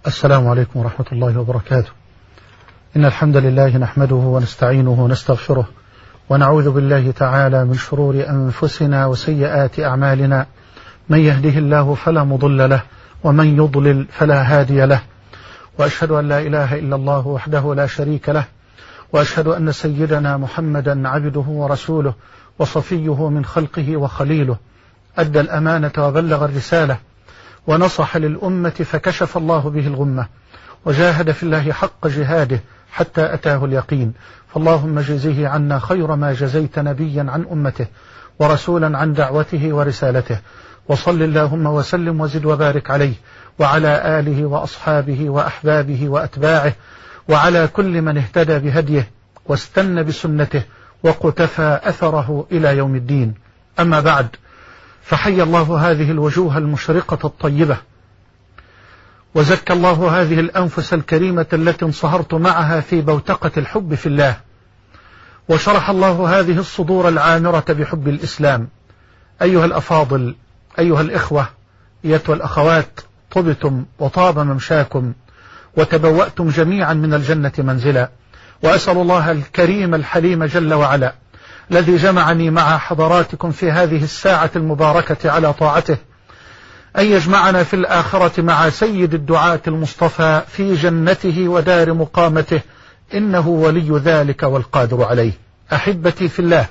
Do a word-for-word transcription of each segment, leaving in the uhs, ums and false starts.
السلام عليكم ورحمة الله وبركاته. إن الحمد لله نحمده ونستعينه ونستغفره ونعوذ بالله تعالى من شرور أنفسنا وسيئات أعمالنا، من يهده الله فلا مضل له ومن يضلل فلا هادي له، وأشهد أن لا إله إلا الله وحده لا شريك له، وأشهد أن سيدنا محمدا عبده ورسوله وصفيه من خلقه وخليله، أدى الأمانة وبلغ الرسالة ونصح للأمة فكشف الله به الغمة، وجاهد في الله حق جهاده حتى أتاه اليقين. فاللهم جزيه عنا خير ما جزيت نبيا عن أمته ورسولا عن دعوته ورسالته، وصل اللهم وسلم وزد وبارك عليه وعلى آله وأصحابه وأحبابه وأتباعه وعلى كل من اهتدى بهديه واستنى بسنته وقتفى أثره إلى يوم الدين. أما بعد، فحي الله هذه الوجوه المشرقة الطيبة، وزكى الله هذه الأنفس الكريمة التي انصهرت معها في بوتقة الحب في الله، وشرح الله هذه الصدور العامرة بحب الإسلام. أيها الأفاضل، أيها الإخوة، أيتها الأخوات، طبتم وطاب ممشاكم وتبوأتم جميعا من الجنة منزلا، وأسأل الله الكريم الحليم جل وعلا الذي جمعني مع حضراتكم في هذه الساعة المباركة على طاعته أن يجمعنا في الآخرة مع سيد الدعاة المصطفى في جنته ودار مقامته، إنه ولي ذلك والقادر عليه. أحبتي في الله،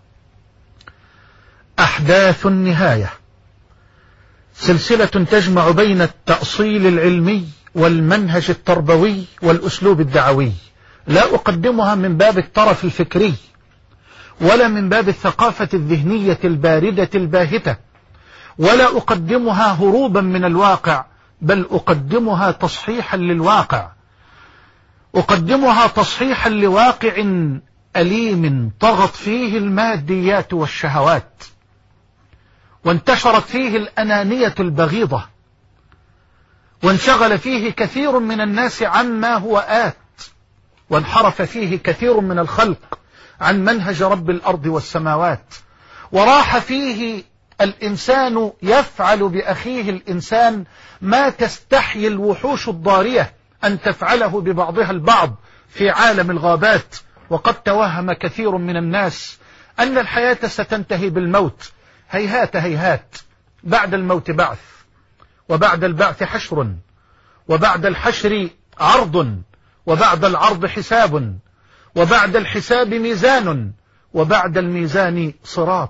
أحداث النهاية سلسلة تجمع بين التأصيل العلمي والمنهج التربوي والأسلوب الدعوي، لا أقدمها من باب الطرف الفكري ولا من باب الثقافة الذهنية الباردة الباهتة، ولا أقدمها هروبا من الواقع، بل أقدمها تصحيحا للواقع، أقدمها تصحيحا لواقع أليم طغت فيه الماديات والشهوات، وانتشرت فيه الأنانية البغيضة، وانشغل فيه كثير من الناس عما هو آت، وانحرف فيه كثير من الخلق عن منهج رب الأرض والسماوات، وراح فيه الإنسان يفعل بأخيه الإنسان ما تستحي الوحوش الضارية أن تفعله ببعضها البعض في عالم الغابات. وقد توهم كثير من الناس أن الحياة ستنتهي بالموت. هيهات هيهات، بعد الموت بعث، وبعد البعث حشر، وبعد الحشر عرض، وبعد العرض حساب، وبعد الحساب ميزان، وبعد الميزان صراط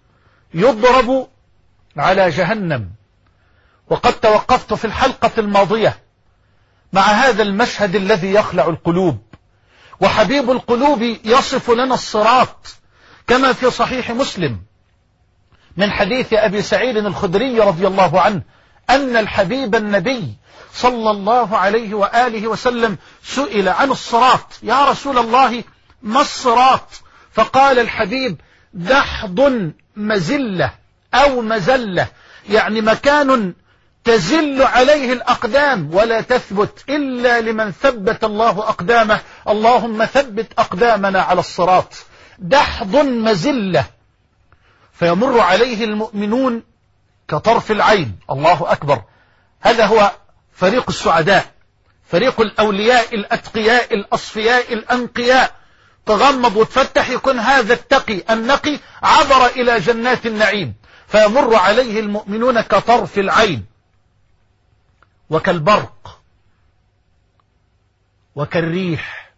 يضرب على جهنم. وقد توقفت في الحلقة الماضية مع هذا المشهد الذي يخلع القلوب، وحبيب القلوب يصف لنا الصراط كما في صحيح مسلم من حديث أبي سعيد الخدري رضي الله عنه أن الحبيب النبي صلى الله عليه وآله وسلم سئل عن الصراط: يا رسول الله، ما الصراط؟ فقال الحبيب: دحض مزلة أو مزلة، يعني مكان تزل عليه الأقدام ولا تثبت إلا لمن ثبت الله أقدامه، اللهم ثبت أقدامنا على الصراط. دحض مزلة، فيمر عليه المؤمنون كطرف العين. الله أكبر، هذا هو فريق السعداء، فريق الأولياء الأتقياء الأصفياء الأنقياء. تغمض وتفتح يكون هذا التقي النقي عبر إلى جنات النعيم، فيمر عليه المؤمنون كطرف العين، وكالبرق، وكالريح،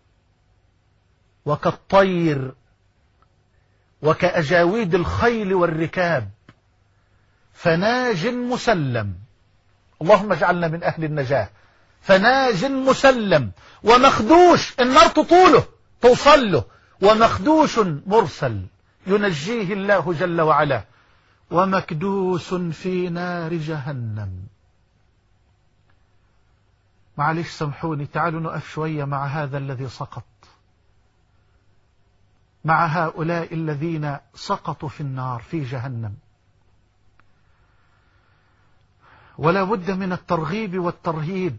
وكالطير، وكأجاويد الخيل والركاب، فناج مسلم. اللهم اجعلنا من أهل النجاة. فناج مسلم، ومخدوش، النار تطوله توصل له، ومخدوش مرسل ينجيه الله جل وعلا، ومكدوس في نار جهنم. معلش سامحوني، تعالوا نقف شوية مع هذا الذي سقط، مع هؤلاء الذين سقطوا في النار في جهنم. ولا بد من الترغيب والترهيب،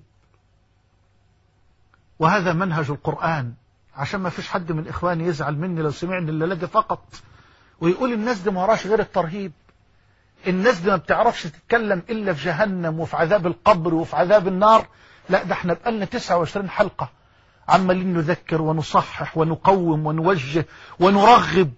وهذا منهج القرآن، عشان ما فيش حد من إخواني يزعل مني لو سمعني الليلة دي فقط ويقول الناس دي ما وراش غير الترهيب، الناس دي ما بتعرفش تتكلم إلا في جهنم وفي عذاب القبر وفي عذاب النار. لا، ده احنا بقالنا تسعة وعشرين حلقة عمالين نذكر ونصحح ونقوم ونوجه ونرغب.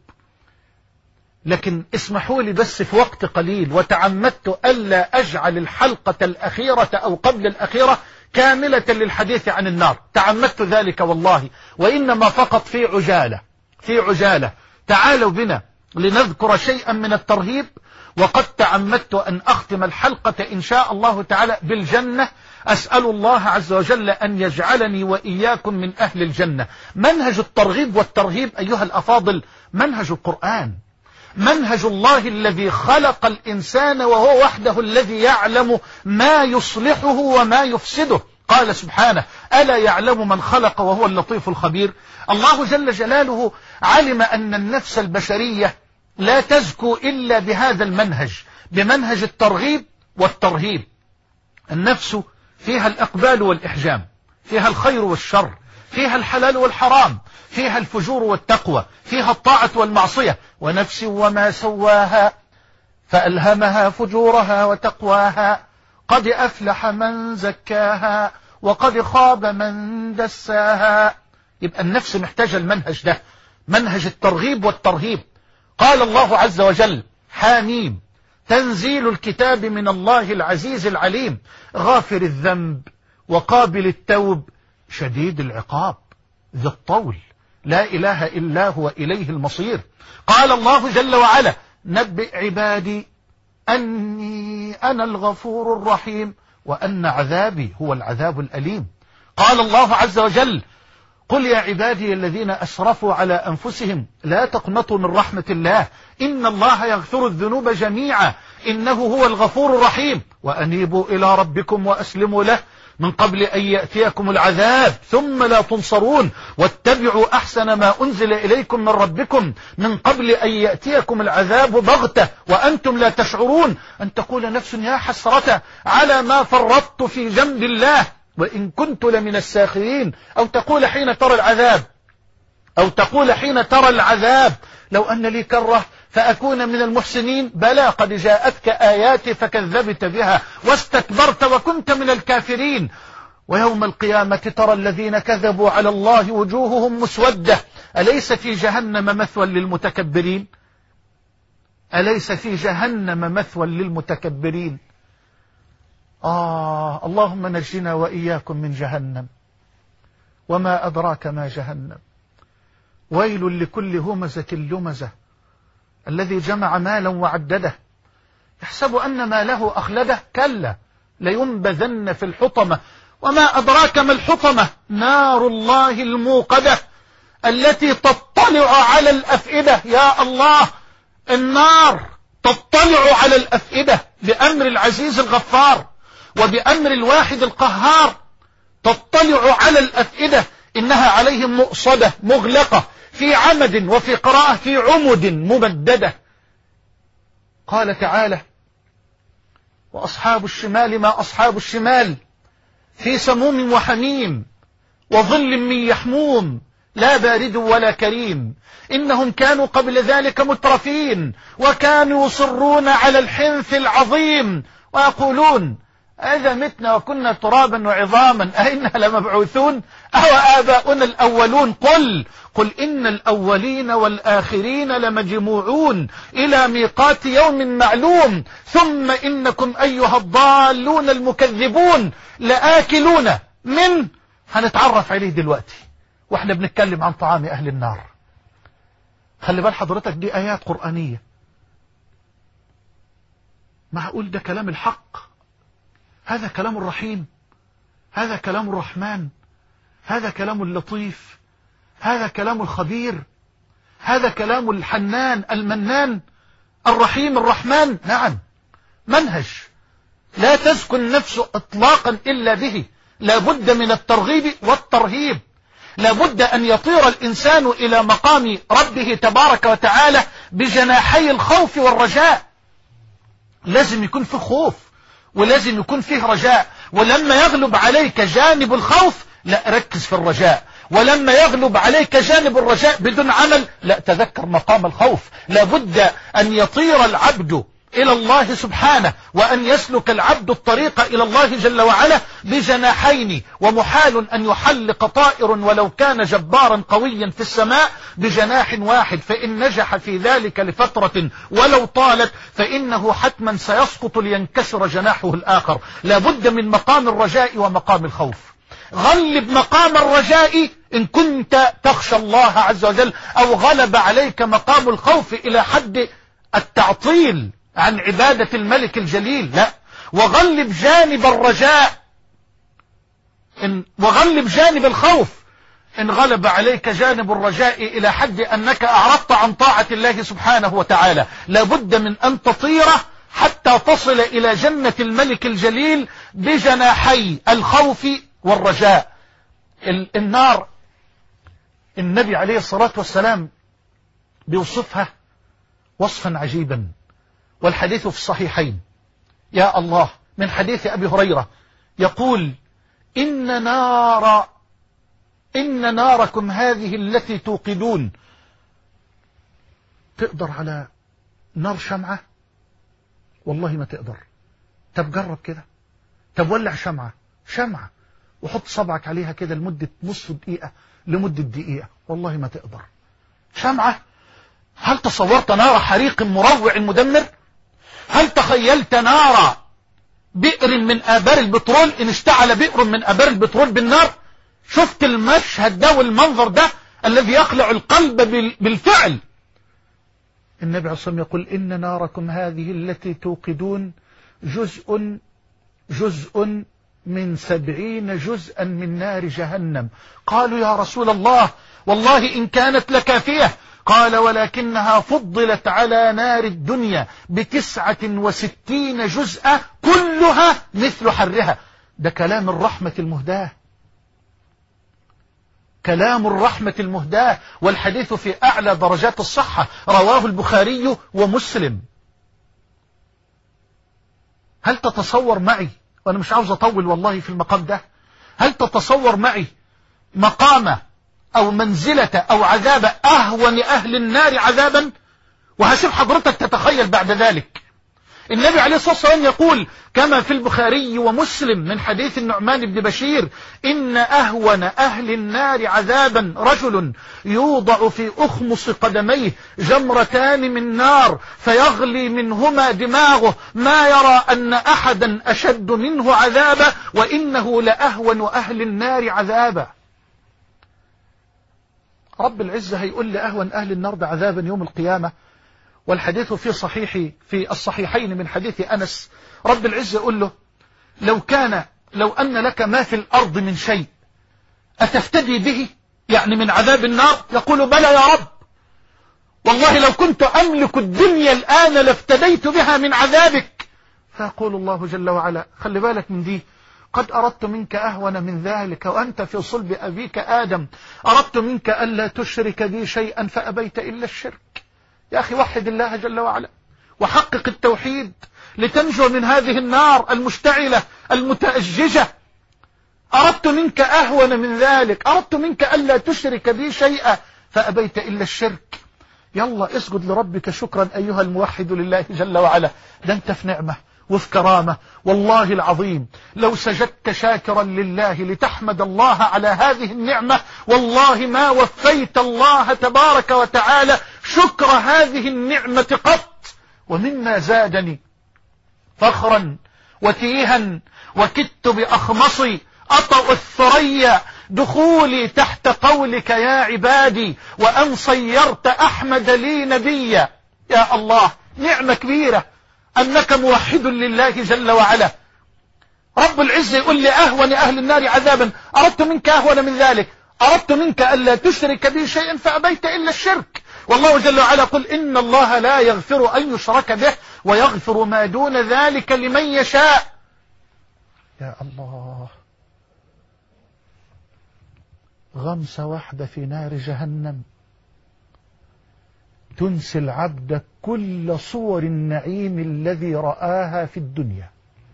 لكن اسمحوا لي بس في وقت قليل، وتعمدت ألا أجعل الحلقة الأخيرة أو قبل الأخيرة كاملة للحديث عن النار، تعمدت ذلك والله، وإنما فقط في عجالة في عجالة. تعالوا بنا لنذكر شيئا من الترهيب، وقد تعمدت أن أختم الحلقة إن شاء الله تعالى بالجنة. أسأل الله عز وجل أن يجعلني وإياكم من أهل الجنة. منهج الترغيب والترهيب أيها الأفاضل منهج القرآن، منهج الله الذي خلق الإنسان وهو وحده الذي يعلم ما يصلحه وما يفسده. قال سبحانه: ألا يعلم من خلق وهو اللطيف الخبير. الله جل جلاله علم أن النفس البشرية لا تزكو إلا بهذا المنهج، بمنهج الترغيب والترهيب. النفس فيها الإقبال والإحجام، فيها الخير والشر، فيها الحلال والحرام، فيها الفجور والتقوى، فيها الطاعة والمعصية. ونفس وما سواها فألهمها فجورها وتقواها، قد أفلح من زكاها وقد خاب من دساها. يبقى النفس محتاجة المنهج ده، منهج الترغيب والترهيب. قال الله عز وجل: حاميم تنزيل الكتاب من الله العزيز العليم، غافر الذنب وقابل التوب شديد العقاب ذي الطول، لا إله إلا هو إليه المصير. قال الله جل وعلا: نبئ عبادي أني أنا الغفور الرحيم وأن عذابي هو العذاب الأليم. قال الله عز وجل: قل يا عبادي الذين أسرفوا على أنفسهم لا تقنطوا من رحمة الله إن الله يغفر الذنوب جميعا إنه هو الغفور الرحيم وأنيبوا إلى ربكم وأسلموا له من قبل أن يأتيكم العذاب ثم لا تنصرون واتبعوا أحسن ما أنزل إليكم من ربكم من قبل أن يأتيكم العذاب بغتة وأنتم لا تشعرون. أن تقول نفس يا حسرة على ما فرطت في جنب الله وإن كنت لمن الساخرين، أو تقول حين ترى العذاب أو تقول حين ترى العذاب لو أن لي كرة فأكون من المحسنين. بلى قد جاءتك آياتي فكذبت بها واستكبرت وكنت من الكافرين. ويوم القيامة ترى الذين كذبوا على الله وجوههم مسودة أليس في جهنم مثوى للمتكبرين؟ أليس في جهنم مثوى للمتكبرين؟ آه اللهم نجنا وإياكم من جهنم. وما أدراك ما جهنم. ويل لكل همزة لمزة الذي جمع مالا وعدده يحسب أن ماله أخلده كلا لينبذن في الحطمة. وما أدراك ما الحطمة نار الله الموقدة التي تطلع على الأفئدة. يا الله، النار تطلع على الأفئدة بأمر العزيز الغفار وبأمر الواحد القهار. تطلع على الأفئدة إنها عليهم مؤصدة مغلقة في عمد وفي قراءة في عمد ممددة. قال تعالى: وأصحاب الشمال ما أصحاب الشمال في سموم وحميم وظل من يحموم لا بارد ولا كريم إنهم كانوا قبل ذلك مترفين وكانوا يصرون على الحنث العظيم ويقولون إذا متنا وكنا ترابا وعظاما أئنا لمبعوثون أو آباؤنا الأولون. قل قل إن الأولين والآخرين لمجموعون إلى ميقات يوم معلوم ثم إنكم أيها الضالون المكذبون لآكلون من. هنتعرف عليه دلوقتي واحنا بنتكلم عن طعام أهل النار. خلي بال حضرتك دي آيات قرآنية. معقول ده كلام الحق؟ هذا كلام الرحيم، هذا كلام الرحمن، هذا كلام اللطيف، هذا كلام الخبير، هذا كلام الحنان المنان الرحيم الرحمن. نعم، منهج لا تزكو النفس اطلاقا إلا به. لا بد من الترغيب والترهيب. لا بد أن يطير الإنسان إلى مقام ربه تبارك وتعالى بجناحي الخوف والرجاء. لازم يكون فيه خوف ولازم يكون فيه رجاء. ولما يغلب عليك جانب الخوف لا ركز في الرجاء، ولما يغلب عليك جانب الرجاء بدون عمل لا تذكر مقام الخوف. لابد أن يطير العبد إلى الله سبحانه، وأن يسلك العبد الطريق إلى الله جل وعلا بجناحين، ومحال أن يحلق طائر ولو كان جبارا قويا في السماء بجناح واحد، فإن نجح في ذلك لفترة ولو طالت فإنه حتما سيسقط لينكسر جناحه الآخر. لا بد من مقام الرجاء ومقام الخوف. غلب مقام الرجاء إن كنت تخشى الله عز وجل، أو غلب عليك مقام الخوف إلى حد التعطيل عن عبادة الملك الجليل، لا، وغلب جانب الرجاء إن وغلب جانب الخوف إن غلب عليك جانب الرجاء إلى حد أنك أعرضت عن طاعة الله سبحانه وتعالى. لابد من أن تطير حتى تصل إلى جنة الملك الجليل بجناحي الخوف والرجاء. النار النبي عليه الصلاة والسلام بيوصفها وصفا عجيبا، والحديث في الصحيحين. يا الله، من حديث أبي هريرة يقول: إن نار إن ناركم هذه التي توقدون. تقدر على نار شمعة؟ والله ما تقدر. طب جرب كده، طب ولع شمعة شمعة وحط صبعك عليها كده لمدة نصف دقيقة لمدة دقيقة، والله ما تقدر. شمعة. هل تصورت نار حريق مروع مدمر؟ هل تخيلت نار بئر من آبار البترول إن اشتعل بئر من آبار البترول بالنار؟ شفت المشهد ده والمنظر ده الذي يخلع القلب بالفعل. النبي عليه الصلاة والسلام يقول: إن ناركم هذه التي توقدون جزء جزء من سبعين جزءا من نار جهنم. قالوا: يا رسول الله، والله إن كانت لكافية. قال: ولكنها فضلت على نار الدنيا بتسعة وستين جزءا كلها مثل حرها. ده كلام الرحمة المهداة، كلام الرحمة المهداة، والحديث في أعلى درجات الصحة، رواه البخاري ومسلم. هل تتصور معي، وأنا مش عاوز أطول والله في المقام ده، هل تتصور معي مقام أو منزلة أو عذاب أهون أهل النار عذابا؟ وهسيب حضرتك تتخيل بعد ذلك. النبي عليه الصلاة والسلام يقول كما في البخاري ومسلم من حديث النعمان بن بشير: إن أهون أهل النار عذابا رجل يوضع في أخمص قدميه جمرتان من نار فيغلي منهما دماغه، ما يرى أن أحدا أشد منه عذابا، وإنه لأهون أهل النار عذابا. رب العزة هيقول لأهون أهل النار عذابا يوم القيامة، والحديث في صحيح في الصحيحين من حديث أنس. رب العزة يقول له: لو كان لو أن لك ما في الأرض من شيء أتفتدي به، يعني من عذاب النار؟ يقول: بلى يا رب، والله لو كنت أملك الدنيا الآن لافتديت بها من عذابك. فيقول الله جل وعلا: خلي بالك من دي، قد أردت منك أهون من ذلك وأنت في صلب أبيك آدم، أردت منك ألا تشرك بي شيئا فأبيت إلا الشرك. يا أخي وحد الله جل وعلا وحقق التوحيد لتنجو من هذه النار المشتعلة المتأججة. أردت منك أهون من ذلك، أردت منك ألا تشرك بي شيئا فأبيت إلا الشرك. يلا اسجد لربك شكرا أيها الموحد لله جل وعلا. ده أنت في نعمة وفي كرامة، والله العظيم لو سجدت شاكرا لله لتحمد الله على هذه النعمة، والله ما وفيت الله تبارك وتعالى شكر هذه النعمة قط. ومما زادني فخرا وتيها وكدت بأخمصي أطأ الثريا دخولي تحت قولك يا عبادي، وأن صيرت أحمد لي نبيا. يا الله، نعمة كبيرة أنك موحد لله جل وعلا. رب العزة يقول لي: أهون أهل النار عذابا، أردت منك أهون من ذلك، أردت منك ألا تشرك بي شيئا فأبيت إلا الشرك. والله جل وعلا قل: إن الله لا يغفر أن يشرك به ويغفر ما دون ذلك لمن يشاء. يا الله، غمسة واحدة في نار جهنم تنسي العبد كل صور النعيم الذي رآها في الدنيا.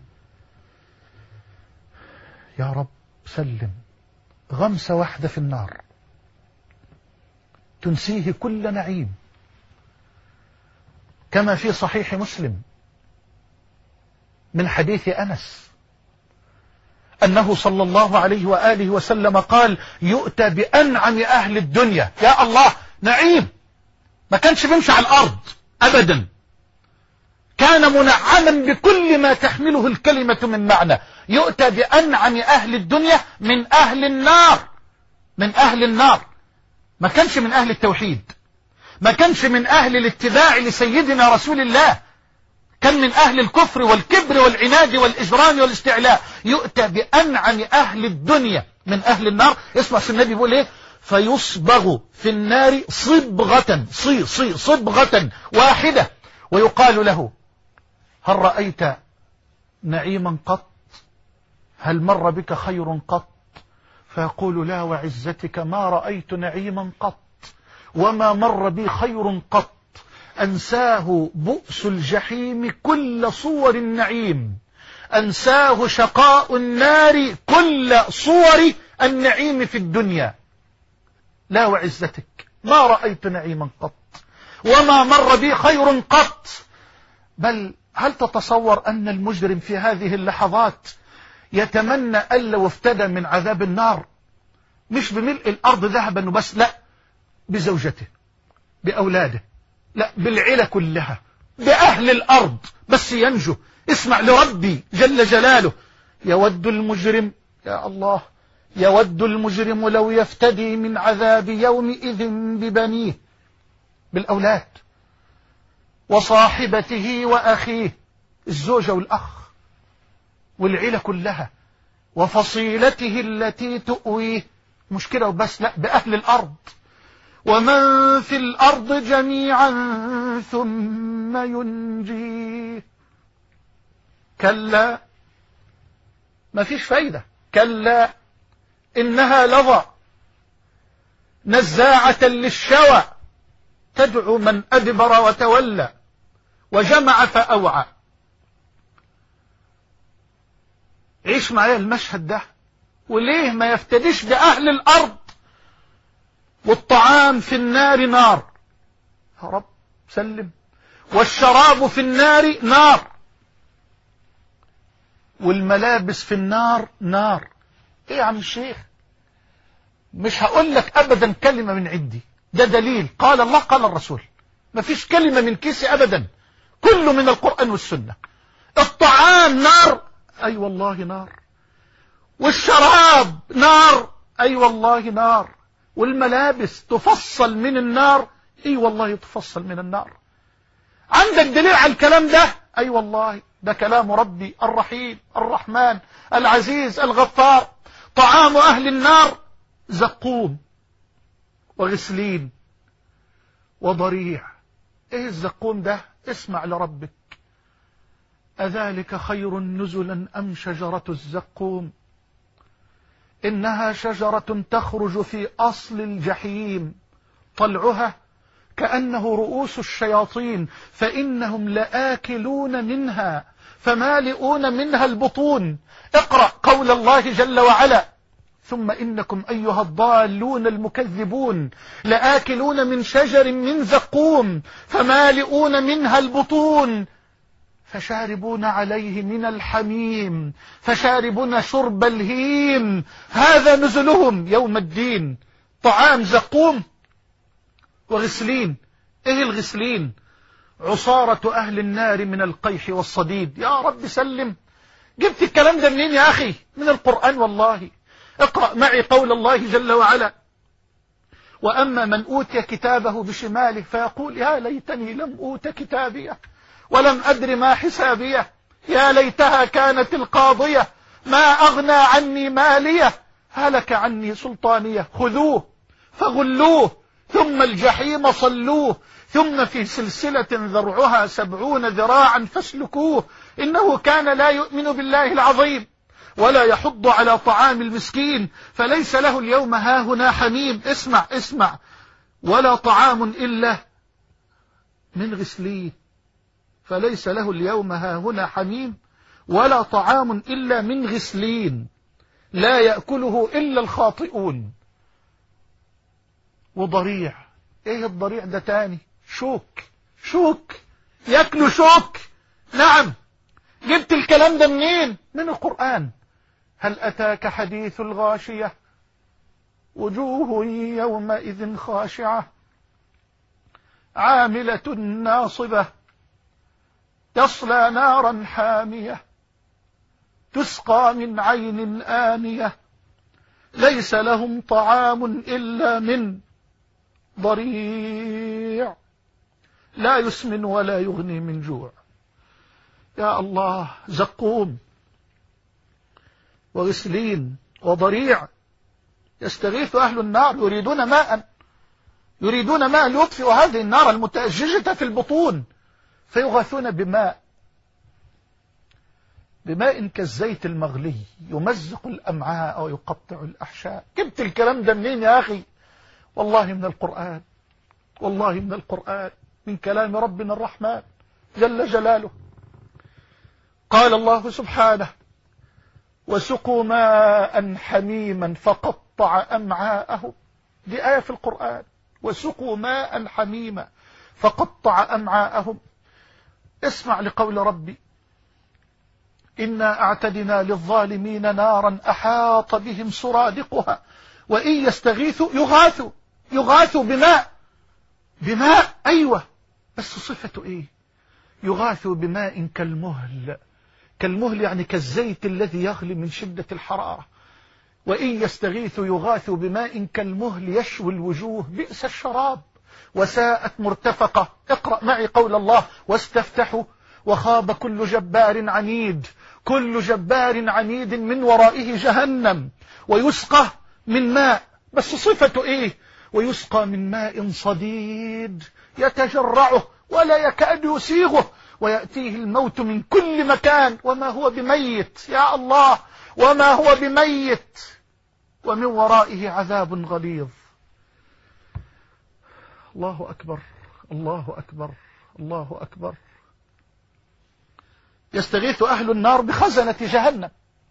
يا رب سلم. غمسة واحدة في النار تنسيه كل نعيم، كما في صحيح مسلم من حديث أنس أنه صلى الله عليه وآله وسلم قال يؤتى بأنعم أهل الدنيا. يا الله، نعيم، ما كانش بيمشي على الأرض أبدا، كان منعما بكل ما تحمله الكلمة من معنى. يؤتى بأنعم أهل الدنيا من أهل النار، من أهل النار. ما كانش من أهل التوحيد، ما كانش من أهل الاتباع لسيدنا رسول الله، كان من أهل الكفر والكبر والعناد والإجرام والاستعلاء. يؤتى بأنعم أهل الدنيا من أهل النار. اسمع النبي بيقول إيه؟ فيصبغ في النار صبغة، صي صي صبغة واحدة، ويقال له هل رأيت نعيما قط؟ هل مر بك خير قط؟ فيقول لا وعزتك ما رأيت نعيما قط وما مر بي خير قط. أنساه بؤس الجحيم كل صور النعيم، أنساه شقاء النار كل صور النعيم في الدنيا. لا وعزتك ما رأيت نعيما قط وما مر بي خير قط. بل هل تتصور أن المجرم في هذه اللحظات يتمنى أن لو افتدى من عذاب النار مش بملء الأرض ذهبا وبس، لا، بزوجته، بأولاده، لا، بالعيلة كلها، بأهل الأرض، بس ينجو. اسمع لربي جل جلاله، يود المجرم، يا الله، يود المجرم لو يفتدي من عذاب يومئذ ببنيه، بالأولاد وصاحبته وأخيه، الزوجة والأخ والعيلة كلها، وفصيلته التي تؤويه. مشكلة وبس، لا، بأهل الأرض، ومن في الأرض جميعا ثم ينجيه. كلا، ما فيش فايدة، كلا إنها لظى نزاعة للشوى تدعو من أدبر وتولى وجمع فأوعى. عيش معايا المشهد ده، وليه ما يفتديش بأهل الأرض؟ والطعام في النار نار، يا رب سلم، والشراب في النار نار، والملابس في النار نار. ايه يا عم الشيخ؟ مش هقول لك ابدا كلمة من عندي، ده دليل قال الله قال الرسول، ما فيش كلمة من كيسي ابدا، كله من القرآن والسنة. الطعام نار، اي والله نار، والشراب نار، اي والله نار، والملابس تفصل من النار، اي والله تفصل من النار. عندك دليل على الكلام ده؟ اي والله ده كلام ربي الرحيم الرحمن العزيز الغفار. طعام اهل النار زقوم وغسلين وضريع. ايه الزقوم ده؟ اسمع لربك، أذلك خير نزلا أم شجرة الزقوم إنها شجرة تخرج في أصل الجحيم طلعها كأنه رؤوس الشياطين فإنهم لآكلون منها فمالئون منها البطون. اقرأ قول الله جل وعلا ثم إنكم أيها الضالون المكذبون لآكلون من شجر من زقوم فمالئون منها البطون فشاربون عليه من الحميم فشاربون شرب الهيم هذا نزلهم يوم الدين. طعام زقوم وغسلين. ايه الغسلين؟ عصارة اهل النار من القيح والصديد. يا رب سلم، جبت الكلام ده منين يا اخي؟ من القرآن والله. اقرأ معي قول الله جل وعلا وأما من أوتي كتابه بشماله فيقول يا ليتني لم أوت كتابيه ولم أدر ما حسابيه يا ليتها كانت القاضية ما أغنى عني ماليه هلك عني سلطانيه خذوه فغلوه ثم الجحيم صلوه ثم في سلسلة ذرعها سبعون ذراعا فاسلكوه إنه كان لا يؤمن بالله العظيم ولا يحض على طعام المسكين فليس له اليوم هاهنا حميم. اسمع اسمع، ولا طعام إلا من غسلين. فليس له اليوم هاهنا حميم ولا طعام إلا من غسلين لا يأكله إلا الخاطئون. وضريع. ايه الضريع ده تاني؟ شوك. شوك يأكلوا شوك. نعم جبت الكلام ده منين؟ من القرآن. هل أتاك حديث الغاشية وجوه يومئذ خاشعة عاملة ناصبة تصلى نارا حامية تسقى من عين آنية ليس لهم طعام إلا من ضريع لا يسمن ولا يغني من جوع. يا الله، زقوم وغسلين وضريع. يستغيث أهل النار يريدون ماء يريدون ماء ليطفئوا هذه النار المتأججة في البطون، فيغاثون بماء بماء كالزيت المغلي يمزق الأمعاء ويقطع الأحشاء. جبت الكلام ده منين يا أخي؟ والله من القرآن، والله من القرآن، من كلام ربنا الرحمن جل جلاله. قال الله سبحانه: وسقوا ماء حميما فقطع أمعاءهم. دي آية في القرآن. وسقوا ماء حميما فقطع أمعاءهم. اسمع لقول ربي: إنا أعتدنا للظالمين نارا أحاط بهم سرادقها وإن يستغيثوا يغاثوا يغاثوا بماء بماء أيوة، بس صفته إيه؟ يغاثوا بماء كالمهل. كالمهل يعني كالزيت الذي يغلي من شدة الحرارة. وإن يستغيثوا يغاثوا بماء كالمهل يشوي الوجوه بئس الشراب وساءت مرتفقة. اقرأ معي قول الله: واستفتحوا وخاب كل جبار عنيد. كل جبار عنيد من ورائه جهنم ويسقى من ماء، بس صفته ايه؟ ويسقى من ماء صديد يتجرعه ولا يكاد يسيغه ويأتيه الموت من كل مكان وما هو بميت. يا الله، وما هو بميت، ومن ورائه عذاب غليظ. الله أكبر، الله أكبر، الله أكبر. يستغيث أهل النار بخزنة جهنم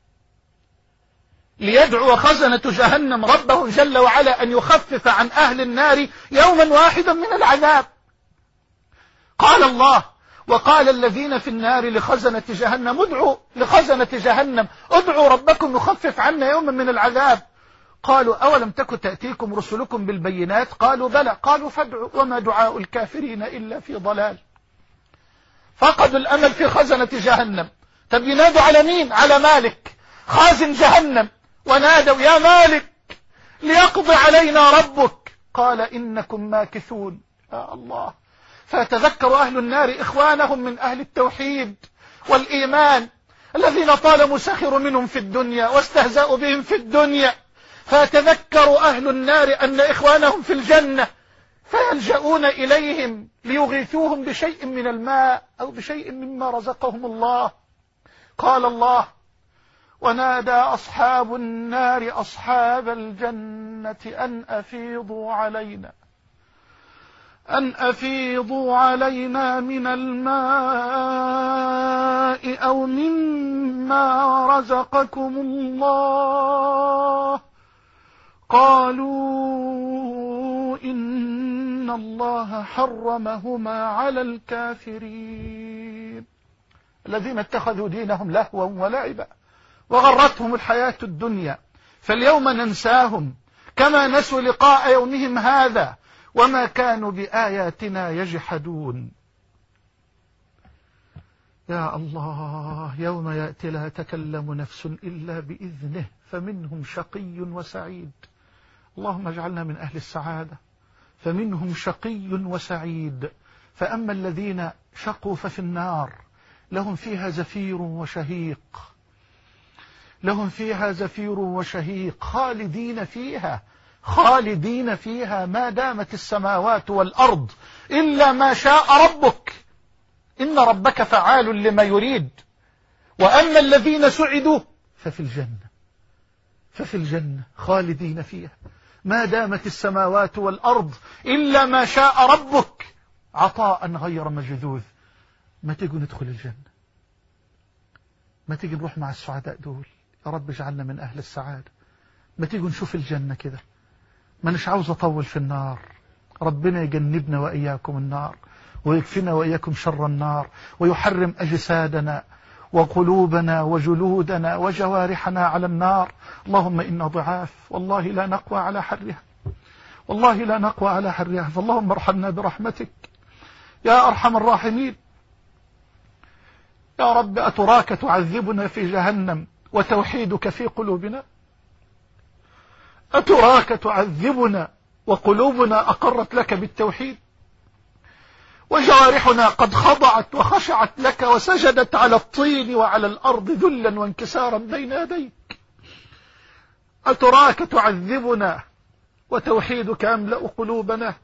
ليدعو خزنة جهنم ربهم جل وعلا أن يخفف عن أهل النار يوما واحدا من العذاب. قال الله: وقال الذين في النار لخزنة جهنم ادعوا لخزنة جهنم ادعوا ربكم يخفف عنا يوما من العذاب. قالوا: أولم تك تأتيكم رسلكم بالبينات؟ قالوا: بلى. قالوا: فادعوا وما دعاء الكافرين إلا في ضلال. فقدوا الأمل في خزنة جهنم. طب ينادوا على مين؟ على مالك خازن جهنم، ونادوا: يا مالك ليقضي علينا ربك. قال: إنكم ماكثون. يا الله. فيتذكر أهل النار إخوانهم من أهل التوحيد والإيمان الذين طالما سخروا منهم في الدنيا واستهزأوا بهم في الدنيا، فيتذكر أهل النار أن إخوانهم في الجنة فيلجؤون إليهم ليغيثوهم بشيء من الماء أو بشيء مما رزقهم الله. قال الله: ونادى أصحاب النار أصحاب الجنة أن أفيضوا علينا أن أفيضوا علينا من الماء أو مما رزقكم الله. قالوا: إن الله حرمهما على الكافرين الذين اتخذوا دينهم لهوا ولعبا وغرتهم الحياة الدنيا فاليوم ننساهم كما نسوا لقاء يومهم هذا وما كانوا بآياتنا يجحدون. يا الله، يوم يأتي لا تكلم نفس إلا بإذنه فمنهم شقي وسعيد. اللهم اجعلنا من أهل السعادة. فمنهم شقي وسعيد. فأما الذين شقوا ففي النار لهم فيها زفير وشهيق لهم فيها زفير وشهيق خالدين فيها خالدين فيها ما دامت السماوات والأرض إلا ما شاء ربك إن ربك فعال لما يريد. وأما الذين سعدوا ففي الجنة ففي الجنة خالدين فيها ما دامت السماوات والأرض إلا ما شاء ربك عطاء غير مجذوذ. ما تيجوا ندخل الجنة، ما تيجي نروح مع السعداء دول. يا رب اجعلنا من أهل السعادة. ما تيجوا نشوف الجنة كده. ما نش عاوز أطول في النار. ربنا يجنبنا وإياكم النار ويكفينا وإياكم شر النار ويحرم أجسادنا وقلوبنا وجلودنا وجوارحنا على النار. اللهم إنا ضعاف والله لا نقوى على حرها، والله لا نقوى على حرها، فاللهم ارحمنا برحمتك يا أرحم الراحمين. يا رب أتراك تعذبنا في جهنم وتوحيدك في قلوبنا؟ أتراك تعذبنا وقلوبنا أقرت لك بالتوحيد، وجوارحنا قد خضعت وخشعت لك وسجدت على الطين وعلى الأرض ذلا وانكسارا بين يديك؟ أتراك تعذبنا وتوحيدك يملأ قلوبنا؟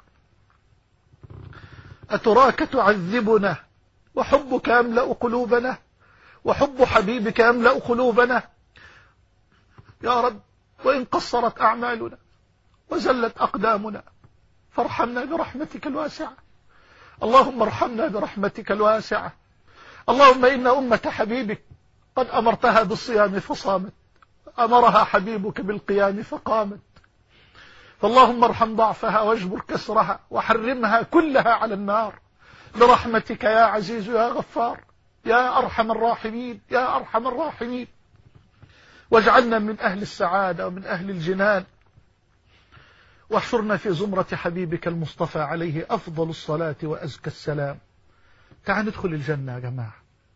أتراك تعذبنا وحبك يملأ قلوبنا، وحب حبيبك يملأ قلوبنا؟ يا رب وإن قصرت أعمالنا وزلت أقدامنا فارحمنا برحمتك الواسعة. اللهم ارحمنا برحمتك الواسعة. اللهم إن أمة حبيبك قد أمرتها بالصيام فصامت، أمرها حبيبك بالقيام فقامت، فاللهم ارحم ضعفها واجبر كسرها وحرمها كلها على النار برحمتك يا عزيز يا غفار يا أرحم الراحمين يا أرحم الراحمين. واجعلنا من أهل السعادة ومن أهل الجنان، واحشرنا في زمرة حبيبك المصطفى عليه أفضل الصلاة وأزكى السلام. تعال ندخل الجنة يا جماعة.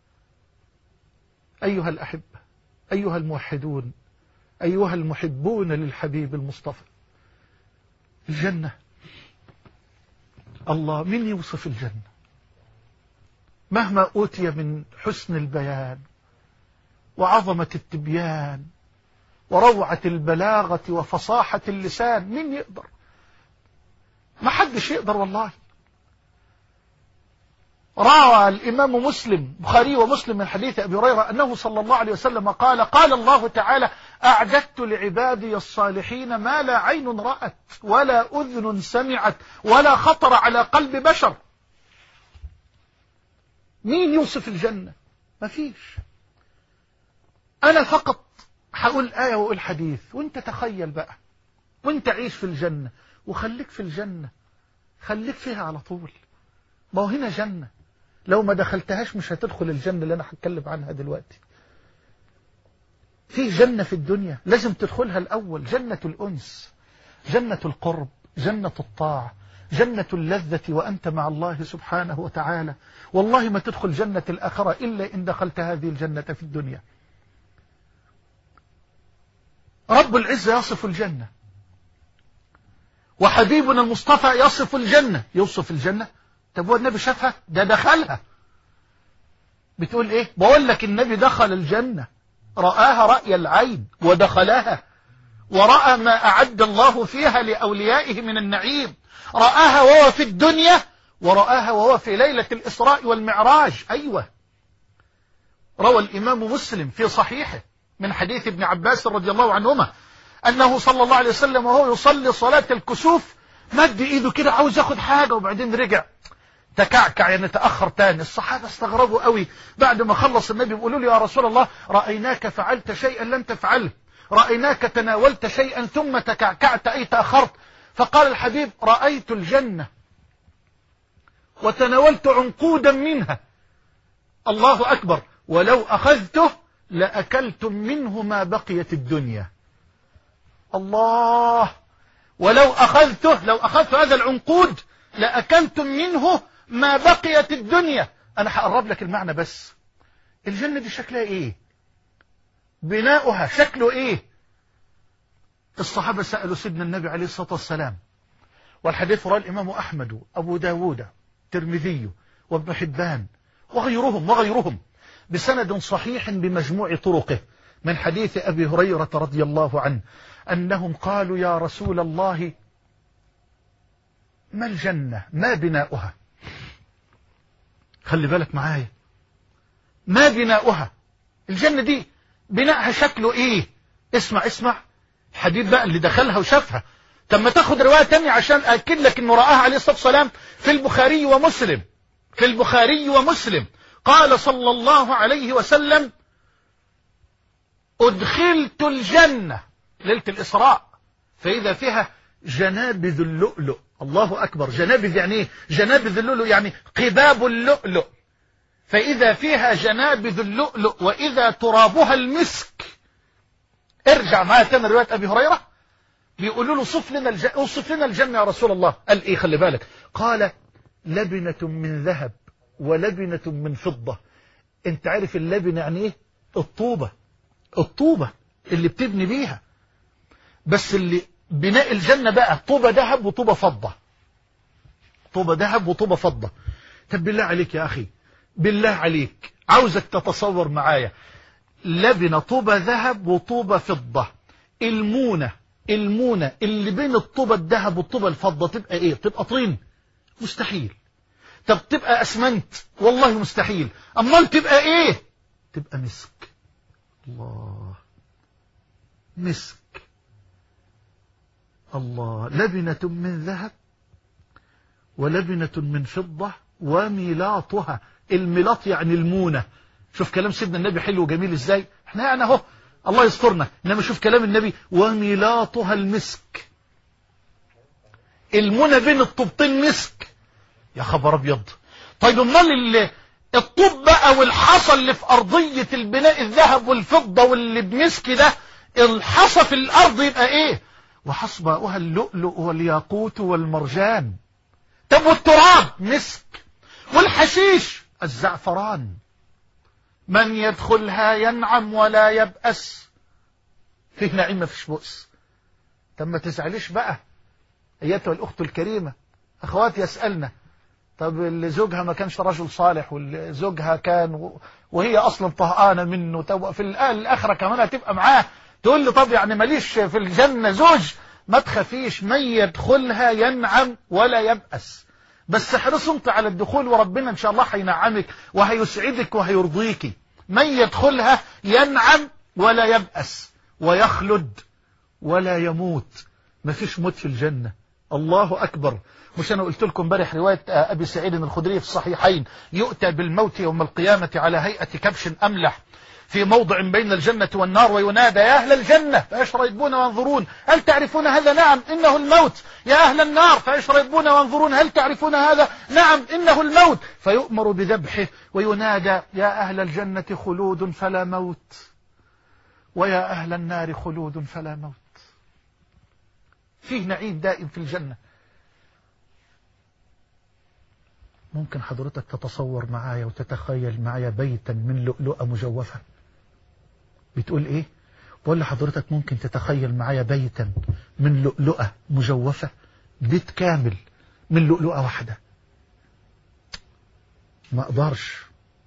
أيها الأحبة، أيها الموحدون، أيها المحبون للحبيب المصطفى، الجنة الله من يوصف الجنة؟ مهما أوتي من حسن البيان وعظمة التبيان وروعة البلاغة وفصاحة اللسان، من يقدر؟ ما حدش يقدر والله. روى الإمام مسلم بخاري ومسلم من حديث أبي هريرة أنه صلى الله عليه وسلم قال: قال الله تعالى: أعددت لعبادي الصالحين ما لا عين رأت ولا أذن سمعت ولا خطر على قلب بشر. مين يوصف الجنة؟ ما فيش. أنا فقط هقول آية وأقول حديث، وانت تخيل بقى، وانت عيش في الجنة وخليك في الجنة، خليك فيها على طول. ما هو هنا جنة، لو ما دخلتهاش مش هتدخل الجنة اللي أنا هتكلم عنها دلوقتي. في جنة في الدنيا لازم تدخلها الأول، جنة الأنس، جنة القرب، جنة الطاعة، جنة اللذة وأنت مع الله سبحانه وتعالى. والله ما تدخل جنة الآخرة إلا إن دخلت هذه الجنة في الدنيا. رب العزة يصف الجنة، وحبيبنا المصطفى يصف الجنة. يوصف الجنة؟ طب هو النبي شافها؟ ده دخلها. بتقول ايه؟ بقول لك النبي دخل الجنة، رآها رأي العين ودخلها، ورأى ما أعد الله فيها لأوليائه من النعيم. رآها وهو في الدنيا، ورآها وهو في ليلة الإسراء والمعراج. أيوة. روى الإمام مسلم في صحيحه من حديث ابن عباس رضي الله عنهما أنه صلى الله عليه وسلم وهو يصلي صلاة الكسوف مد إيده كده عاوز ياخد حاجة، وبعدين رجع تكعكع، يعني تأخر تاني. الصحابة استغربوا قوي بعد ما خلص النبي، بيقولوا له: يا رسول الله، رأيناك فعلت شيئا لم تفعله، رأيناك تناولت شيئا ثم تكعكعت أي تأخرت. فقال الحبيب: رأيت الجنة وتناولت عنقودا منها. الله أكبر. ولو أخذته لأكلتم منه ما بقيت الدنيا. الله. ولو أخذته، لو أخذت هذا العنقود لأكلتم منه ما بقيت الدنيا. أنا هقرب لك المعنى بس. الجنة دي شكلها إيه؟ بناؤها شكله إيه؟ الصحابة سألوا سيدنا النبي عليه الصلاة والسلام، والحديث رواه الإمام أحمد وأبو داود الترمذي وابن حبان وغيرهم وغيرهم بسند صحيح بمجموع طرقه من حديث أبي هريرة رضي الله عنه أنهم قالوا: يا رسول الله، ما الجنة؟ ما بناؤها؟ خلي بالك معايا، ما بناؤها؟ الجنة دي بناءها شكله ايه؟ اسمع اسمع، حبيب بقى اللي دخلها وشافها. طب ما تاخد رواية تانية عشان أكد لك انه رآها عليه الصلاة والسلام في البخاري ومسلم. في البخاري ومسلم قال صلى الله عليه وسلم: أدخلت الجنة ليلة الإسراء فإذا فيها جنابذ اللؤلؤ. الله أكبر. جنابذ يعني ايه؟ جنابذ اللؤلؤ يعني قباب اللؤلؤ، فإذا فيها جنابذ اللؤلؤ وإذا ترابها المسك. ارجع معايا تاني رواية أبي هريرة، بيقولوا له صف لنا الجنة، اوصف لنا الجنة يا رسول الله. قال إيه؟ خلي بالك، قال لبنة من ذهب ولبنة من فضة. انت عارف اللبنة يعني ايه؟ الطوبة، الطوبة اللي بتبني بيها. بس اللي بناء الجنة بقى طوبة ذهب وطوبة فضة، طوبة ذهب وطوبة فضة. طب بالله عليك يا أخي، بالله عليك عاوزك تتصور معايا لبنة طوبة ذهب وطوبة فضة. المونة المونة اللي بين الطوبة الذهب والطوبة الفضة تبقى ايه؟ تبقى طين؟ مستحيل. طب تبقى اسمنت؟ والله مستحيل. امال تبقى ايه؟ تبقى مسك. الله، مسك. الله، لبنة من ذهب ولبنة من فضة وميلاطها. الميلاط يعني المونة. شوف كلام سيدنا النبي حلو وجميل ازاي. احنا يعني اهو الله يسترنا، انما شوف كلام النبي، وميلاطها المسك. المونة بين الطوبتين مسك. يا خبر ابيض. طيب امال الطوب بقى والحصى اللي في ارضية البناء الذهب والفضة واللي بمسك ده، الحصى في الارض يبقى ايه؟ وحصباؤها اللؤلؤ والياقوت والمرجان. طب والتراب مسك، والحشيش الزعفران. من يدخلها ينعم ولا يبأس. فيه نعيم ما فيش بؤس. طب ما تزعليش بقى ايتها الاخت الكريمة. اخواتي يسألنا، طب اللي زوجها ما كانش رجل صالح، واللي زوجها كان وهي اصلا طهقانة منه، طب في الاخرة كمان هتبقى معاه، تقول لي طب يعني ماليش في الجنة زوج؟ ما تخافيش، من يدخلها ينعم ولا يبأس. بس احرص انت على الدخول، وربنا ان شاء الله هينعمك وهيسعدك وهيرضيك. من يدخلها ينعم ولا يبأس ويخلد ولا يموت. ما فيش موت في الجنة. الله أكبر. مش أنا قلت لكم امبارح رواية أبي سعيد الخدري في الصحيحين، يؤتى بالموت يوم القيامة على هيئة كبش أملح في موضع بين الجنة والنار، وينادى يا أهل الجنة فيشربون وينظرون هل تعرفون هذا؟ نعم إنه الموت. يا أهل النار فيشربون وينظرون هل تعرفون هذا؟ نعم إنه الموت. فيؤمر بذبحه وينادى يا أهل الجنة خلود فلا موت، ويا أهل النار خلود فلا موت. فيه نعيم دائم في الجنة. ممكن حضرتك تتصور معايا وتتخيل معايا بيتا من لؤلؤة مجوفة؟ بتقول ايه؟ بقول لحضرتك ممكن تتخيل معايا بيتا من لؤلؤة مجوفة، بيت كامل من لؤلؤة واحدة. ما اقدرش.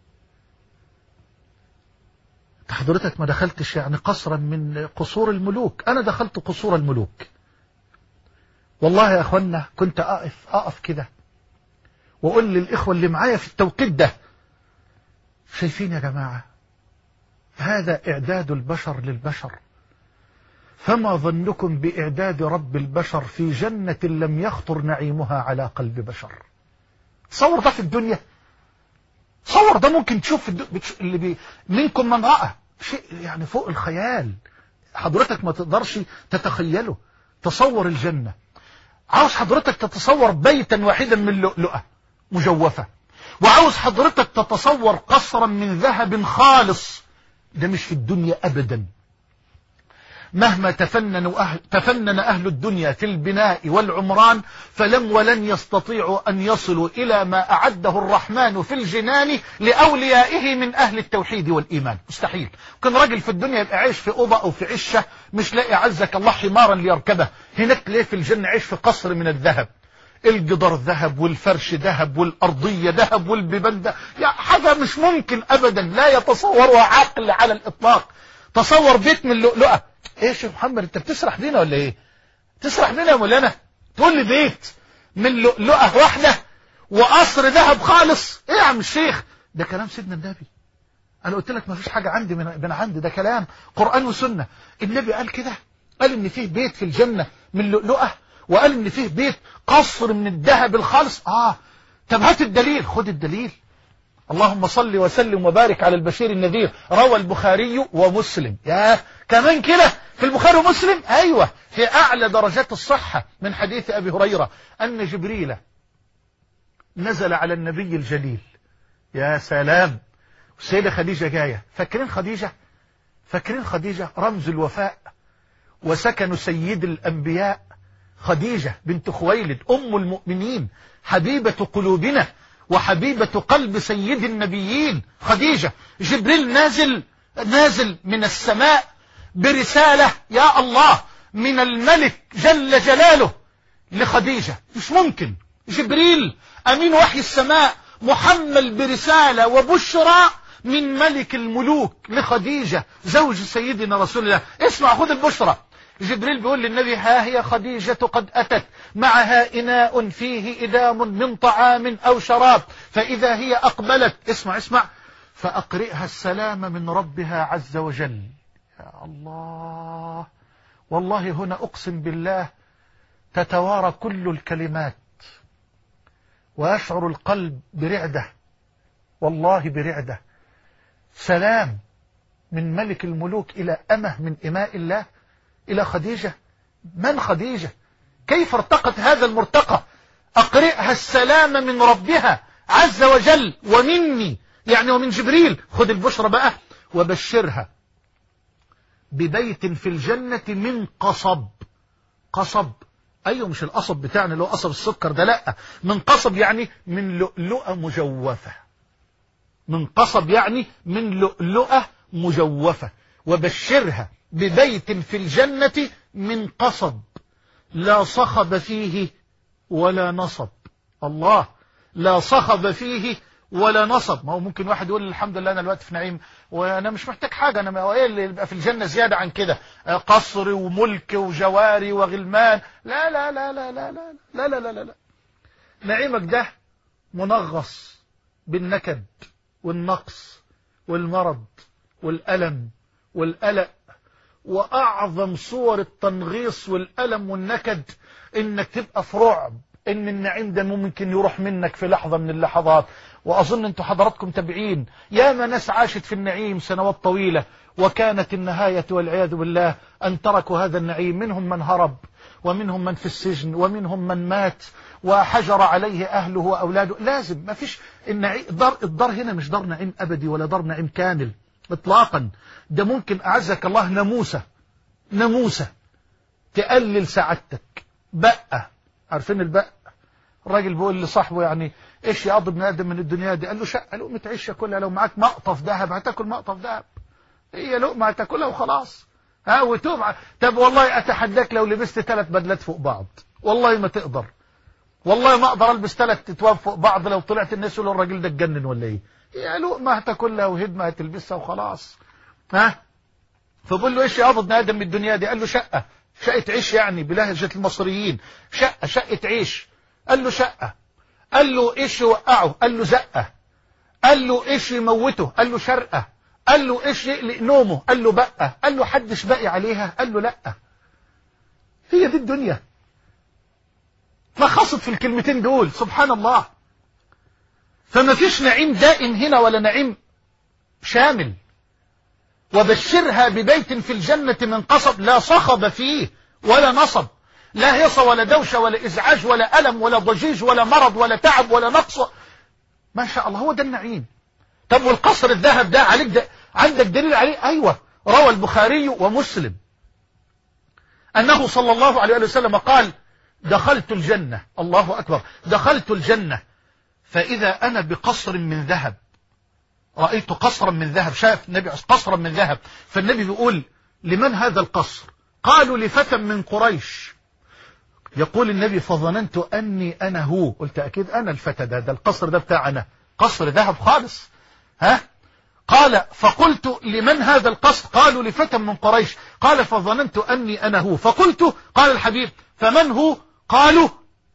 حضرتك ما دخلتش يعني قصرا من قصور الملوك. انا دخلت قصور الملوك والله يا اخوانا. كنت اقف اقف كده واقول للاخوة اللي معايا في التوقيت ده، شايفين يا جماعة هذا اعداد البشر للبشر، فما ظنكم باعداد رب البشر في جنة لم يخطر نعيمها على قلب بشر. تصور ده في الدنيا، تصور ده ممكن تشوف اللي بي منكم من رأى شيء يعني فوق الخيال. حضرتك ما تقدرش تتخيله. تصور الجنة. عاوز حضرتك تتصور بيتا واحدا من لؤلؤة مجوفة، وعاوز حضرتك تتصور قصرا من ذهب خالص. ده مش في الدنيا أبدا. مهما تفننوا أهل تفنن أهل الدنيا في البناء والعمران فلم ولن يستطيعوا أن يصلوا إلى ما أعده الرحمن في الجنان لأوليائه من أهل التوحيد والإيمان. مستحيل. كان راجل في الدنيا يبقى عايش في أوضة أو في عشة مش لاقي عزك الله حمارا ليركبه. هناك ليه في الجنة عيش في قصر من الذهب، الجدار ذهب والفرش ذهب والأرضية ذهب والبيبان ده، يعني حاجة مش ممكن أبدا لا يتصورها عقل على الإطلاق. تصور بيت من لؤلؤة. ايه يا شيخ محمد انت بتسرح بينا ولا ايه؟ تسرح بينا يا مولانا؟ تقول لي بيت من لؤلؤة واحدة وقصر ذهب خالص؟ ايه يا عم الشيخ؟ ده كلام سيدنا النبي. انا قلت لك ما فيش حاجة عندي من, من عندي، ده كلام قرآن وسنة. النبي قال كده، قال ان فيه بيت في الجنة من لؤلؤة، وقال ان فيه بيت قصر من الذهب الخالص. اه طب هات الدليل. خد الدليل. اللهم صل وسلم وبارك على البشير النذير. روى البخاري ومسلم. يا كمان كده في البخاري ومسلم؟ ايوه، في اعلى درجات الصحة من حديث ابي هريرة ان جبريل نزل على النبي الجليل يا سلام. السيدة خديجة جاية. فاكرين خديجة؟ فاكرين خديجة رمز الوفاء وسكن سيد الأنبياء، خديجة بنت خويلد أم المؤمنين، حبيبة قلوبنا وحبيبة قلب سيد النبيين. خديجة جبريل نازل نازل من السماء برسالة يا الله من الملك جل جلاله لخديجة. مش ممكن، جبريل أمين وحي السماء محمل برسالة وبشرى من ملك الملوك لخديجة زوج سيدنا رسول الله. اسمع، خذ البشرى. جبريل بيقول للنبي ها هي خديجة قد أتت معها إناء فيه إدام من طعام أو شراب، فإذا هي أقبلت اسمع اسمع فأقرئها السلام من ربها عز وجل. يا الله، والله هنا أقسم بالله تتوارى كل الكلمات ويشعر القلب برعدة، والله برعدة. سلام من ملك الملوك إلى أمه من إماء الله إلى خديجة. من خديجة؟ كيف ارتقت هذا المرتقى؟ أقرئها السلام من ربها عز وجل ومني، يعني ومن جبريل. خذ البشرى بقى، وبشرها ببيت في الجنة من قصب. قصب أيوه، مش القصب بتاعنا اللي هو قصب السكر ده، لا، من قصب يعني من لؤلؤة مجوفة. من قصب يعني من لؤلؤة مجوفة. وبشرها ببيت في الجنة من قصب لا صخب فيه ولا نصب. الله، لا صخب فيه ولا نصب. ما هو ممكن واحد يقول الحمد لله أنا الوقت في نعيم وأنا مش محتاج حاجة، أنا ما إيه اللي يبقى في الجنة زيادة عن كده؟ قصر وملك وجواري وغلمان. لا لا لا لا لا لا لا لا لا لا لا. نعيمك ده منغص بالنكد والنقص والمرض والألم والقلق. وأعظم صور التنغيص والألم والنكد إنك تبقى في رعب إن النعيم ده ممكن يروح منك في لحظة من اللحظات. وأظن أنتم حضراتكم تابعين يا ما ناس عاشت في النعيم سنوات طويلة وكانت النهاية والعياذ بالله أن تركوا هذا النعيم. منهم من هرب، ومنهم من في السجن، ومنهم من مات وحجر عليه أهله وأولاده. لازم، ما فيش النعيم. دار الدار هنا مش دار نعيم أبدي ولا دار نعيم كامل إطلاقا. ده ممكن أعزك الله ناموسة ناموسة تقلل سعادتك. بقى عارفين البقى؟ الراجل بيقول لصاحبه يعني ايش يا ابن ادم من الدنيا دي؟ قال له شقه لقمه عيش كلها، لو معاك مقطف ذهب هتاكل مقطف ذهب، هي لقمه هتاكلها وخلاص. ها وتوب. طب والله اتحداك لو لبست ثلاث بدلات فوق بعض والله ما تقدر. والله ما اقدر البس ثلاث تتواب فوق بعض لو طلعت الناس يقولوا الراجل ده اتجنن ولا ايه؟ هي لقمه هتاكلها وهدمه هتلبسها وخلاص. ها فبقول له ايش يا ابن ادم من الدنيا دي؟ قال له شقه. شقه عيش يعني بلهجه المصريين، شقه شقه عيش. قال له شقه. قال له ايش يوقعه؟ قال له زقه. قال له ايش يموته؟ قال له شرقه. قال له ايش يقلق نومه؟ قال له بقى. قال له حدش باقي عليها؟ قال له لا. هي دي الدنيا. فخصت في الكلمتين دول سبحان الله. فما فيش نعيم دائم هنا ولا نعيم شامل. وبشرها ببيت في الجنة من قصب لا صخب فيه ولا نصب، لا هيصة ولا دوشة ولا إزعاج ولا ألم ولا ضجيج ولا مرض ولا تعب ولا نقص. ما شاء الله، هو ده النعيم. طب والقصر الذهب ده عليك ده عندك دليل عليه؟ أيوة، روى البخاري ومسلم أنه صلى الله عليه وسلم قال دخلت الجنة، الله أكبر، دخلت الجنة فإذا أنا بقصر من ذهب. رأيت قصرا من ذهب، شاف النبي قصرا من ذهب. فالنبي بيقول لمن هذا القصر؟ قالوا لفتى من قريش. يقول النبي فظننت أني أنا هو. قلت أكيد أنا الفتى ده، ده القصر ده بتاعنا، قصر ذهب خالص. ها قال فقلت لمن هذا القصر؟ قالوا لفتى من قريش. قال فظننت أني أنا هو. فقلت قال الحبيب فمن هو؟ قالوا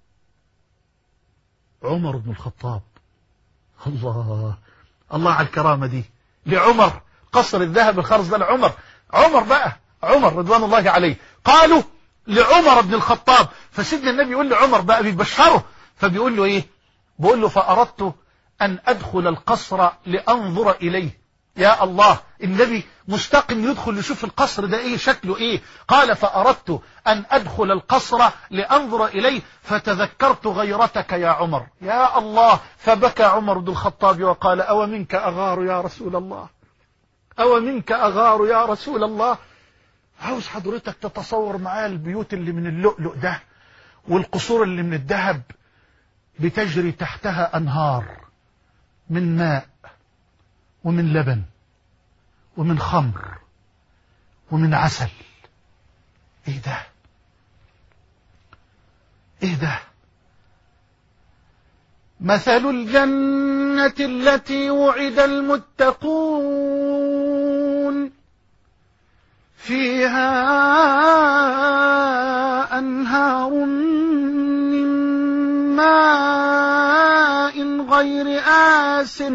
عمر بن الخطاب. الله الله على الكرامة دي لعمر، قصر الذهب الخرز ده لعمر. عمر بقى، عمر رضوان الله عليه. قالوا لعمر بن الخطاب. فسيدنا النبي يقول لعمر بقى بيبشره، فبيقول له ايه؟ بيقول له فأردت أن أدخل القصر لأنظر إليه. يا الله، النبي مستقم يدخل يشوف القصر ده ايه شكله ايه. قال فأردت أن أدخل القصر لأنظر إليه فتذكرت غيرتك يا عمر. يا الله، فبكى عمر بن الخطاب وقال أو منك أغار يا رسول الله، أو منك أغار يا رسول الله. عاوز حضرتك تتصور معايا البيوت اللي من اللؤلؤ ده والقصور اللي من الذهب بتجري تحتها أنهار من ماء ومن لبن ومن خمر ومن عسل. ايه ده ايه ده مثل الجنة التي وعد المتقون فيها أنهار من ماء غير آس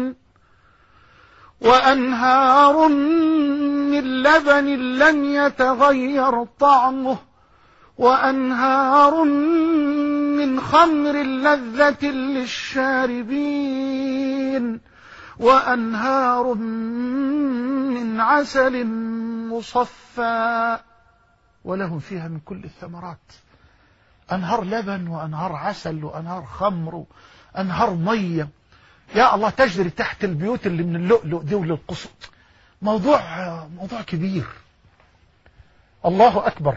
وأنهار من لبن لم يتغير طعمه وأنهار من خمر لذة للشاربين وأنهار من عسل مصفى ولهم فيها من كل الثمرات. أنهار لبن وأنهار عسل وأنهار خمر وأنهار مية يا الله تجري تحت البيوت اللي من اللؤلؤ دي وللقصد. موضوع موضوع كبير. الله أكبر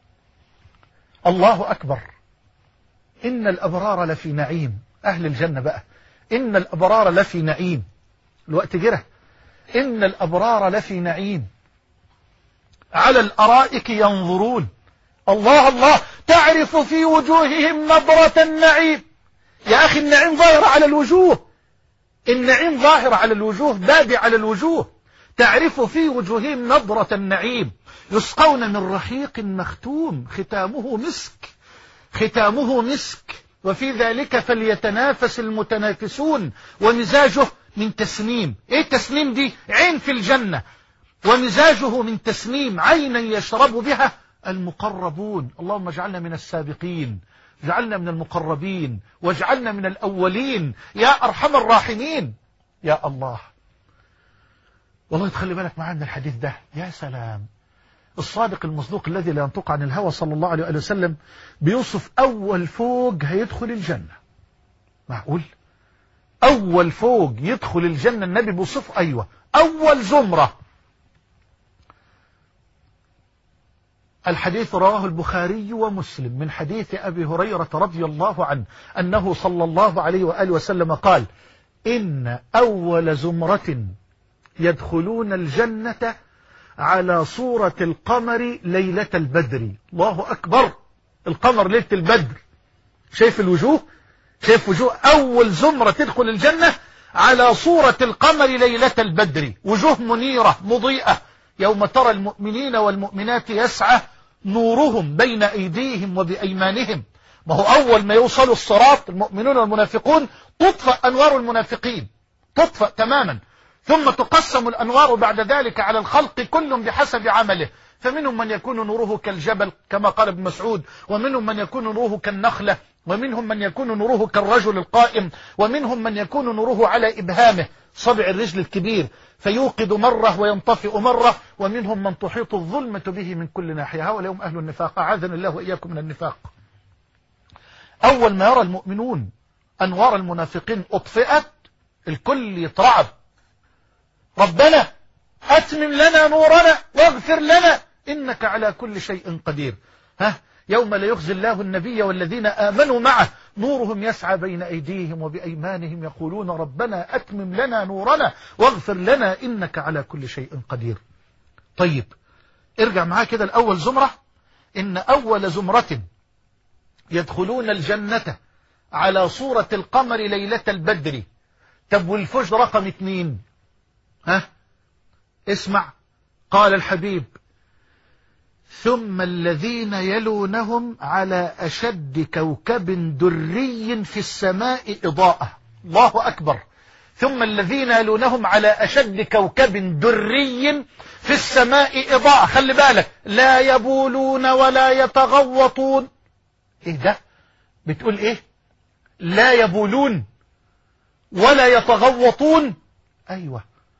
الله أكبر. إن الأبرار لفي نعيم. أهل الجنة بقى إن الأبرار لفي نعيم. الوقت جره. إن الأبرار لفي نعيم على الأرائك ينظرون. الله الله، تعرف في وجوههم نظرة النعيم. يا أخي النعيم ظاهر على الوجوه، النعيم ظاهر على الوجوه، بادي على الوجوه. تعرف في وجوههم نظرة النعيم يسقون من رحيق مختوم ختامه مسك ختامه مسك وفي ذلك فليتنافس المتنافسون ومزاجه من تسنيم. ايه التسنيم دي؟ عين في الجنة. ومزاجه من تسنيم عينا يشرب بها المقربون. اللهم اجعلنا من السابقين، اجعلنا من المقربين، واجعلنا من الأولين يا أرحم الراحمين. يا الله، والله تخلي بالك معانا الحديث ده. يا سلام، الصادق المصدوق الذي لا ينطق عن الهوى صلى الله عليه وسلم بيوصف أول فوج هيدخل الجنة. معقول؟ أول فوج يدخل الجنة النبي بيوصفه. أيوة، أول زمرة. الحديث رواه البخاري ومسلم من حديث أبي هريرة رضي الله عنه أنه صلى الله عليه وآله وسلم قال إن أول زمرة يدخلون الجنة على صورة القمر ليلة البدر. الله أكبر، القمر ليلة البدر. شايف الوجوه؟ شايف وجوه أول زمرة تدخل الجنة على صورة القمر ليلة البدر، وجوه منيرة مضيئة يوم ترى المؤمنين والمؤمنات يسعى نورهم بين أيديهم وبأيمانهم. ما هو أول ما يوصلوا الصراط المؤمنون والمنافقون تطفأ أنوار المنافقين، تطفأ تماما، ثم تقسم الأنوار بعد ذلك على الخلق كل بحسب عمله. فمنهم من يكون نوره كالجبل كما قال ابن مسعود، ومنهم من يكون نوره كالنخلة، ومنهم من يكون نوره كالرجل القائم، ومنهم من يكون نوره على إبهامه صبع الرجل الكبير فيوقد مرة وينطفئ مرة، ومنهم من تحيط الظلمة به من كل ناحية. هؤلاء هم أهل النفاق، أعاذنا الله وإياكم من النفاق. أول ما يرى المؤمنون أنوار المنافقين أطفئت الكل يترعب. ربنا أتمم لنا نورنا واغفر لنا إنك على كل شيء قدير. ها، يوم لا يخزي الله النبي والذين آمنوا معه نورهم يسعى بين أيديهم وبأيمانهم يقولون ربنا أتمم لنا نورنا واغفر لنا إنك على كل شيء قدير. طيب ارجع معاه كده الأول زمرة. إن أول زمرة يدخلون الجنة على صورة القمر ليلة البدر. طب والفجر رقم اثنين؟ ها، اسمع. قال الحبيب ثم الذين يلونهم على أشد كوكب دري في السماء إضاءة. الله أكبر. ثم الذين يلونهم على أشد كوكب دري في السماء إضاءة. خلي بالك، لا يبولون ولا يتغوطون. إيه ده؟ بتقول إيه؟ لا يبولون ولا يتغوطون. أيوة،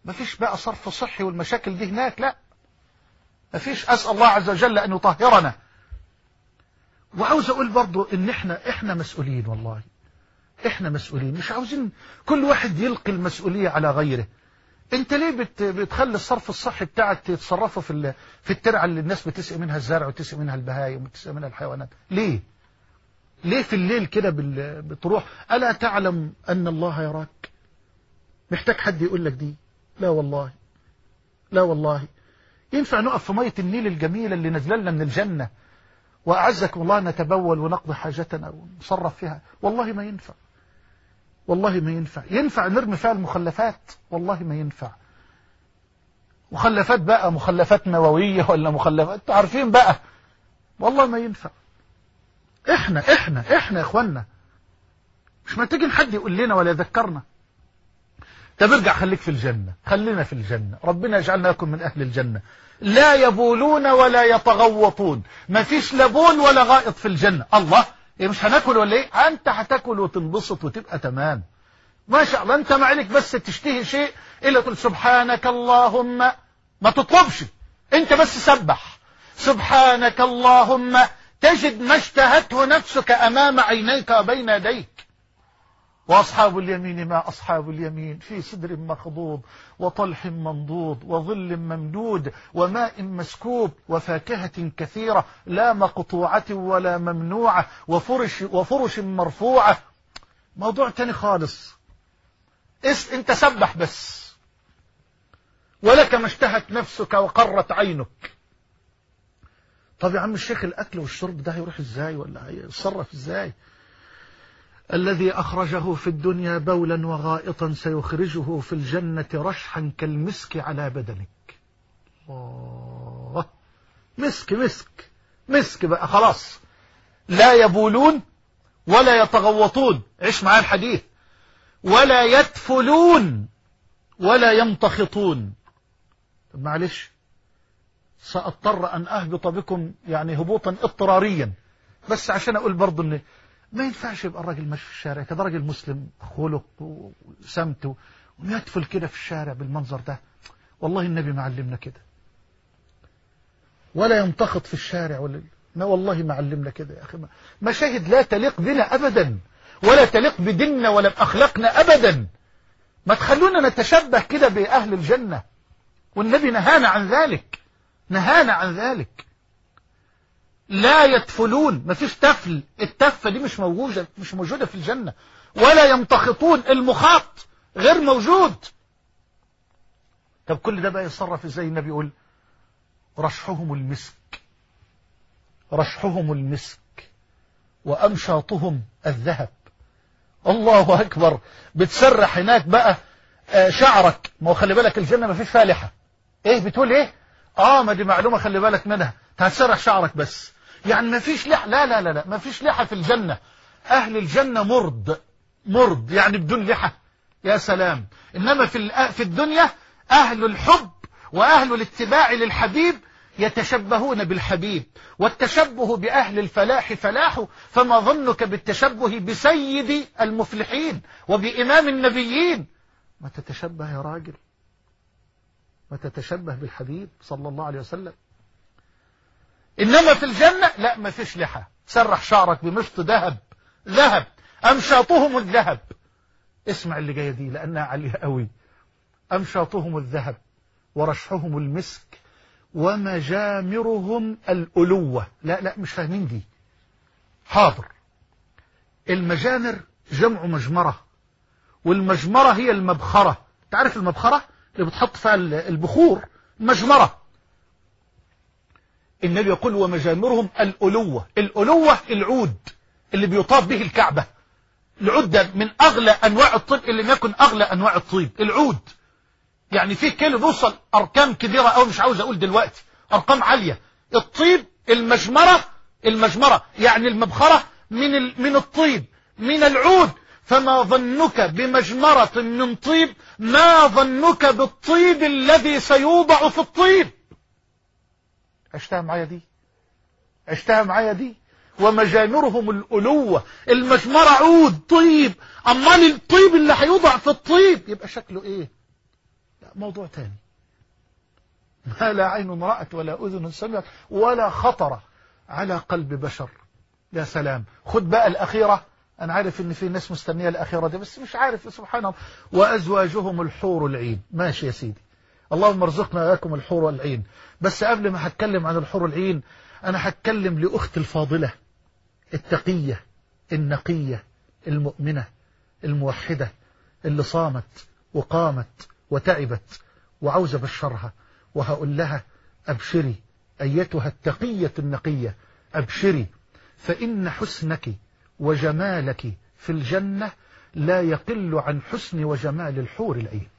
مفيش بقى صرف صحي والمشاكل دي هناك، لا مفيش. أسأل الله عز وجل أن يطهرنا. وعاوز أقول برضو إن إحنا إحنا مسؤولين، والله إحنا مسؤولين، مش عاوزين كل واحد يلقي المسؤولية على غيره. أنت ليه بت بتخلي الصرف الصحي بتاعك تتصرفه في في الترعة اللي الناس بتسقي منها الزرع وتسقي منها البهايم وتسقي منها الحيوانات؟ ليه؟ ليه في الليل كده بتروح؟ ألا تعلم أن الله يراك؟ محتاج حد يقول لك دي؟ لا والله، لا والله. ينفع نقف في مية النيل الجميلة اللي نزلنا من الجنة وأعزكم الله نتبول ونقضي حاجتنا ونصرف فيها؟ والله ما ينفع، والله ما ينفع. ينفع نرمي فيها المخلفات؟ والله ما ينفع. مخلفات بقى، مخلفات نووية ولا مخلفات عارفين بقى، والله ما ينفع. احنا احنا احنا يا اخوانا مش محتاجين حد يقول لنا ولا يذكرنا. طب ارجع خليك في الجنة، خلينا في الجنة، ربنا يجعلنا لكم من أهل الجنة. لا يبولون ولا يتغوطون، ما فيش لا بول ولا غائط في الجنة. الله، إيه مش هناكل ولا ايه؟ انت هتاكل وتنبسط وتبقى تمام ما شاء الله. انت ما عليك بس تشتهي شيء الا تقول سبحانك اللهم، ما تطلبش، انت بس سبح سبحانك اللهم، تجد ما اشتهته نفسك امام عينيك وبين يديك. وأصحاب اليمين ما أصحاب اليمين، في سدر مخضود وطلح منضود وظل ممدود وماء مسكوب وفاكهة كثيرة لا مقطوعة ولا ممنوعة وفرش, وفرش مرفوعة. موضوع تاني خالص. اس انت سبح بس، ولك ما اشتهت نفسك وقرت عينك. طب يا عم الشيخ الأكل والشرب ده هيروح ازاي ولا هيتصرف ازاي؟ الذي أخرجه في الدنيا بولا وغائطا سيخرجه في الجنة رشحا كالمسك على بدنك. الله، مسك مسك مسك بقى خلاص. لا يبولون ولا يتغوطون، عيش معاه الحديث، ولا يتفلون ولا يمتخطون. طب معلش سأضطر أن أهبط بكم يعني هبوطا اضطراريا، بس عشان أقول برضو أن ما ينفعش يبقى الراجل ماشي في الشارع كده، راجل مسلم خلق وسمته ويدفل كده في الشارع بالمنظر ده. والله النبي ما علمنا كده. ولا يمتخط في الشارع ولا ما، والله ما علمنا كده يا أخي. مشاهد لا تليق بنا أبدا، ولا تليق بديننا ولا بأخلاقنا أبدا. ما تخلونا نتشبه كده بأهل الجنة، والنبي نهانا عن ذلك، نهانا عن ذلك. لا يتفلون، ما فيش تفل، التفة دي مش موجودة، مش موجودة في الجنة. ولا يمتخطون، المخاط غير موجود. طب كل ده بقى يتصرف ازاي؟ النبي يقول رشحهم المسك، رشحهم المسك وأمشاطهم الذهب. الله أكبر. بتسرح هناك بقى آه شعرك، ما هو خلي بالك الجنة ما فيش فيها لحى. ايه بتقول ايه؟ اه ما دي معلومة خلي بالك منها، هتسرح شعرك بس، يعني ما فيش لحى. لا لا لا لا، ما فيش لحى في الجنة. أهل الجنة مرض، مرض يعني بدون لحى، يا سلام. إنما في في الدنيا أهل الحب وأهل الاتباع للحبيب يتشبهون بالحبيب، والتشبه بأهل الفلاح فلاح، فما ظنك بالتشبه بسيد المفلحين وبإمام النبيين؟ ما تتشبه يا راجل، ما تتشبه بالحبيب صلى الله عليه وسلم. إنما في الجنة لا، ما فيش لحى، سرح شعرك بمشط ذهب، ذهب أمشاطهم الذهب. اسمع اللي جاية دي لأنها عالية قوي. أمشاطهم الذهب ورشحهم المسك ومجامرهم الألوة. لا لا مش فاهمين دي. حاضر. المجامر جمع مجمرة، والمجمرة هي المبخرة. تعرف المبخرة اللي بتحط فيها البخور، مجمرة. النبي يقول ومجامرهم الألوة. الألوة العود اللي بيطاف به الكعبة. العود ده من أغلى أنواع الطيب، اللي ما يكن أغلى أنواع الطيب العود. يعني في كيلو بيوصل أرقام كبيرة أو مش عاوز أقول دلوقتي، أرقام عالية. الطيب المجمرة، المجمرة يعني المبخرة من من الطيب، من العود. فما ظنك بمجمرة من طيب، ما ظنك بالطيب الذي سيوضع في الطيب. عشتها معايا دي، عشتها معايا دي. ومجامرهم الألوة. المجمرة عود طيب، أمال الطيب اللي هيوضع في الطيب يبقى شكله إيه؟ موضوع تاني، ما لا عين رأت ولا أذن سمعت ولا خطر على قلب بشر. يا سلام. خد بقى الأخيرة، أنا عارف إن في ناس مستنية الأخيرة دي بس مش عارف، سبحان الله. وأزواجهم الحور العين. ماشي يا سيدي، اللهم ارزقنا وإياكم الحور العين. بس قبل ما هتكلم عن الحور العين أنا هتكلم لأخت الفاضلة التقية النقية المؤمنة الموحدة اللي صامت وقامت وتعبت وعاوز أبشرها وهقول لها أبشري أيتها التقية النقية، أبشري، فإن حسنك وجمالك في الجنة لا يقل عن حسن وجمال الحور العين.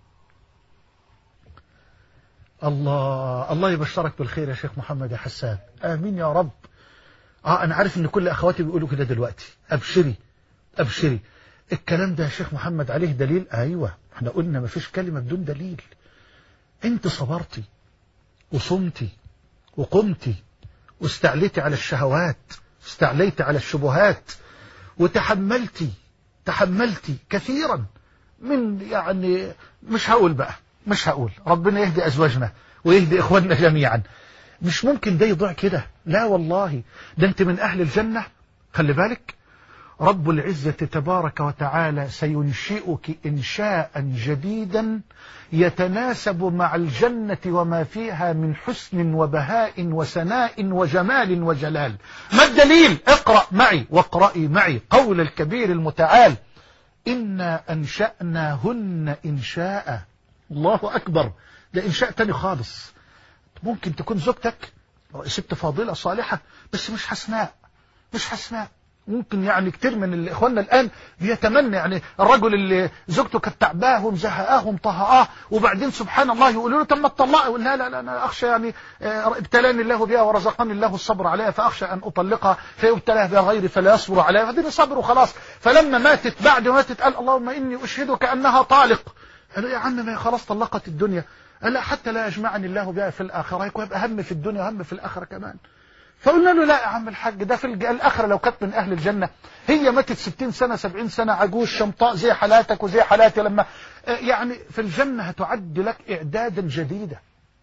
الله الله يبشرك بالخير يا شيخ محمد يا حسان، آمين يا رب. آه أنا عارف إن كل أخواتي بيقولوا كده دلوقتي، أبشري أبشري. الكلام ده يا شيخ محمد عليه دليل؟ أيوة، احنا قلنا ما فيش كلمة بدون دليل. انت صبرتي وصمتي وقمتي واستعليتي على الشهوات، استعليتي على الشبهات، وتحملتي تحملتي كثيرا من، يعني مش هقول بقى مش هقول ربنا يهدي أزواجنا ويهدي إخواننا جميعا. مش ممكن ده يضيع كده، لا والله، ده انت من أهل الجنة. خلي بالك، رب العزة تبارك وتعالى سينشئك إنشاء جديدا يتناسب مع الجنة وما فيها من حسن وبهاء وسناء وجمال وجلال. ما الدليل؟ اقرأ معي واقرأي معي قول الكبير المتعال: إنا أنشأناهن إنشاء. الله أكبر، ده إنشاء تاني خالص. ممكن تكون زوجتك ست فاضلة صالحة بس مش حسناء، مش حسناء. ممكن يعني كتير من اخواننا الآن بيتمنى، يعني الرجل اللي زوجته كانت تعباه ومزهقاه ومطهقاه وبعدين سبحان الله يقولوا له تم الطلاق، لا لا لا أنا أخشى يعني ابتلاني الله بها ورزقني الله الصبر عليها فأخشى أن أطلقها فيبتلاه بها غيري فلا يصبر عليها، بعدين صبر وخلاص. فلما ماتت بعد ماتت قال اللهم إني أشهدك أنها طالق. قالوا يا عم ما خلاص طلقت الدنيا. قال لا، حتى لا يجمعني الله بها في الآخرة، يبقى هم في الدنيا وهم في الآخرة كمان. فقلنا له لا يا عم الحاج، ده في الآخرة لو كانت من أهل الجنة هي ماتت ستين سنة سبعين سنة عجوز شمطاء زي حالاتك وزي حالاتي، لما يعني في الجنة هتعد لك إعدادا جديدا.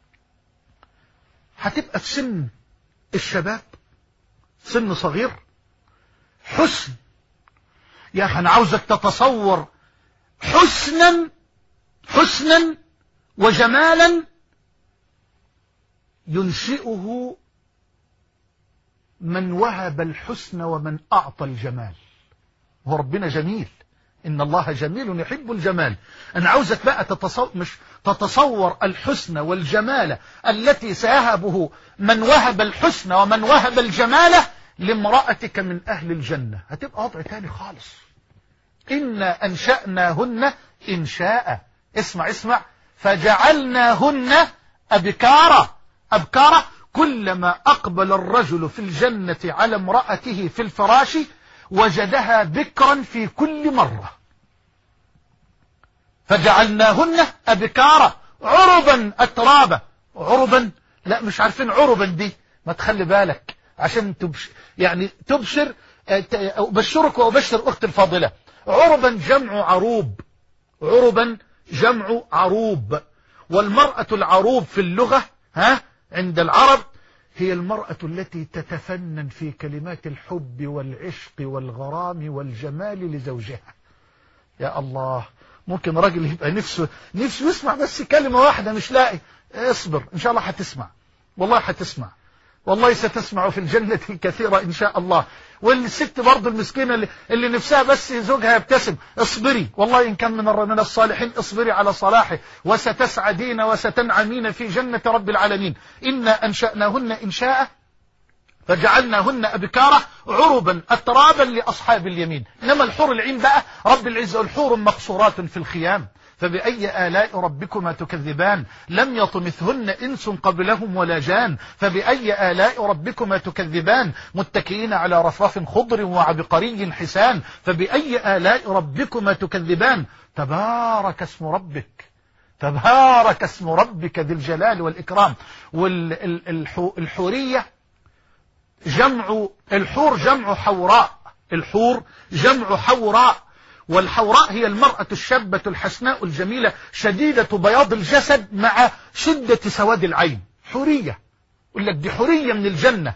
هتبقى في سن الشباب، سن صغير، حسن. يا أخي أنا عاوزك تتصور حسنا حسنا وجمالا ينشئه من وهب الحسن ومن أعطى الجمال. هو ربنا جميل، إن الله جميل يحب الجمال. أنا عاوزك بقى تتصور، مش تتصور الحسن والجمال التي سيهبه من وهب الحسن ومن وهب الجمال لامرأتك من أهل الجنة. هتبقى وضع تاني خالص. إنا أنشأناهن إنشاء. اسمع اسمع، فجعلناهن أبكارا. أبكارا، كلما أقبل الرجل في الجنة على امرأته في الفراش وجدها بكرا في كل مرة. فجعلناهن أبكارا عربا أترابا. عربا، لا مش عارفين عربا دي، ما تخلي بالك عشان تبش يعني تبشر. أبشرك وأبشر أخت الفاضلة، عربا جمع عروب، عربا جمع عروب. والمرأة العروب في اللغة ها عند العرب هي المرأة التي تتفنن في كلمات الحب والعشق والغرام والجمال لزوجها. يا الله، ممكن راجل يبقى نفسه نفسه يسمع بس كلمة واحدة مش لاقي. اصبر إن شاء الله هتسمع، والله هتسمع، والله ستسمع في الجنة الكثيرة إن شاء الله. والست برضو المسكينة اللي, اللي نفسها بس زوجها يبتسم، اصبري، والله إن كان من من الصالحين اصبري على صلاحه وستسعدين وستنعمين في جنة رب العالمين. إنا أنشأناهن إنشاء فجعلناهن أبكارا عربا أترابا لأصحاب اليمين. إنما الحور العين بقى رب العزة الحور مقصورات في الخيام فبأي آلاء ربكما تكذبان لم يطمثهن إنس قبلهم ولا جان فبأي آلاء ربكما تكذبان متكئين على رفرف خضر وعبقري حسان فبأي آلاء ربكما تكذبان تبارك اسم ربك تبارك اسم ربك ذي الجلال والإكرام. والحورية جمع الحور جمع حوراء، الحور جمع حوراء، والحوراء هي المرأة الشابة الحسناء الجميلة شديدة بياض الجسد مع شدة سواد العين، حورية. يقول لك دي حورية من الجنة.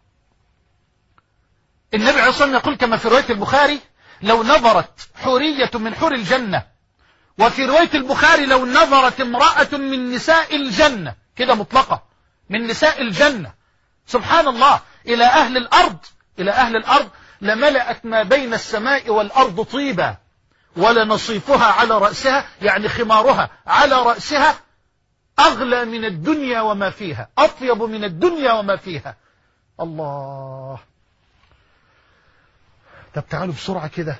النبي عليه الصلاة والسلام يقول كما في رواية البخاري: لو نظرت حورية من حور الجنة، وفي رواية البخاري: لو نظرت امرأة من نساء الجنة، كده مطلقة، من نساء الجنة، سبحان الله، إلى أهل الأرض إلى أهل الأرض لملأت ما بين السماء والأرض طيبا، ولنصيفها على رأسها، يعني خمارها على رأسها، أغلى من الدنيا وما فيها، أطيب من الدنيا وما فيها. الله. طب تعالوا بسرعة كده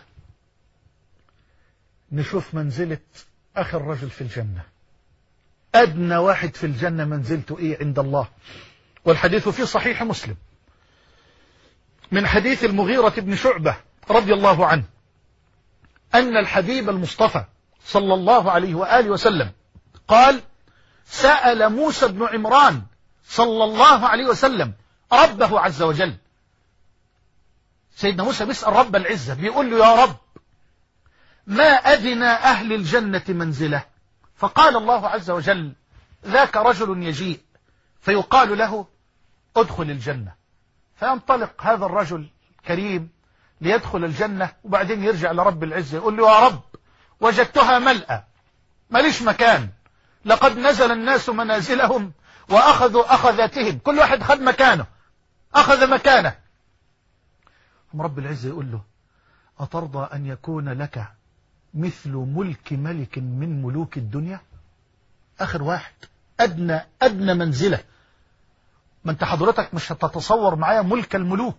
نشوف منزلة آخر رجل في الجنة. أدنى واحد في الجنة منزلته إيه عند الله؟ والحديث في صحيح مسلم من حديث المغيرة بن شعبة رضي الله عنه أن الحبيب المصطفى صلى الله عليه وآله وسلم قال: سأل موسى بن عمران صلى الله عليه وسلم ربه عز وجل. سيدنا موسى بيسأل رب العزة، بيقول له: يا رب، ما أدنى أهل الجنة منزلة؟ فقال الله عز وجل: ذاك رجل يجيء فيقال له: ادخل الجنة. فينطلق هذا الرجل الكريم ليدخل الجنة، وبعدين يرجع لرب العزة يقول له: يا رب، وجدتها ملأة، ماليش مكان، لقد نزل الناس منازلهم وأخذوا أخذاتهم، كل واحد خد مكانه، أخذ مكانه. رب العزة يقول له: أترضى أن يكون لك مثل ملك ملك من ملوك الدنيا؟ آخر واحد، أدنى أدنى منزلة. ما أنت حضرتك مش هتتصور معايا ملك الملوك.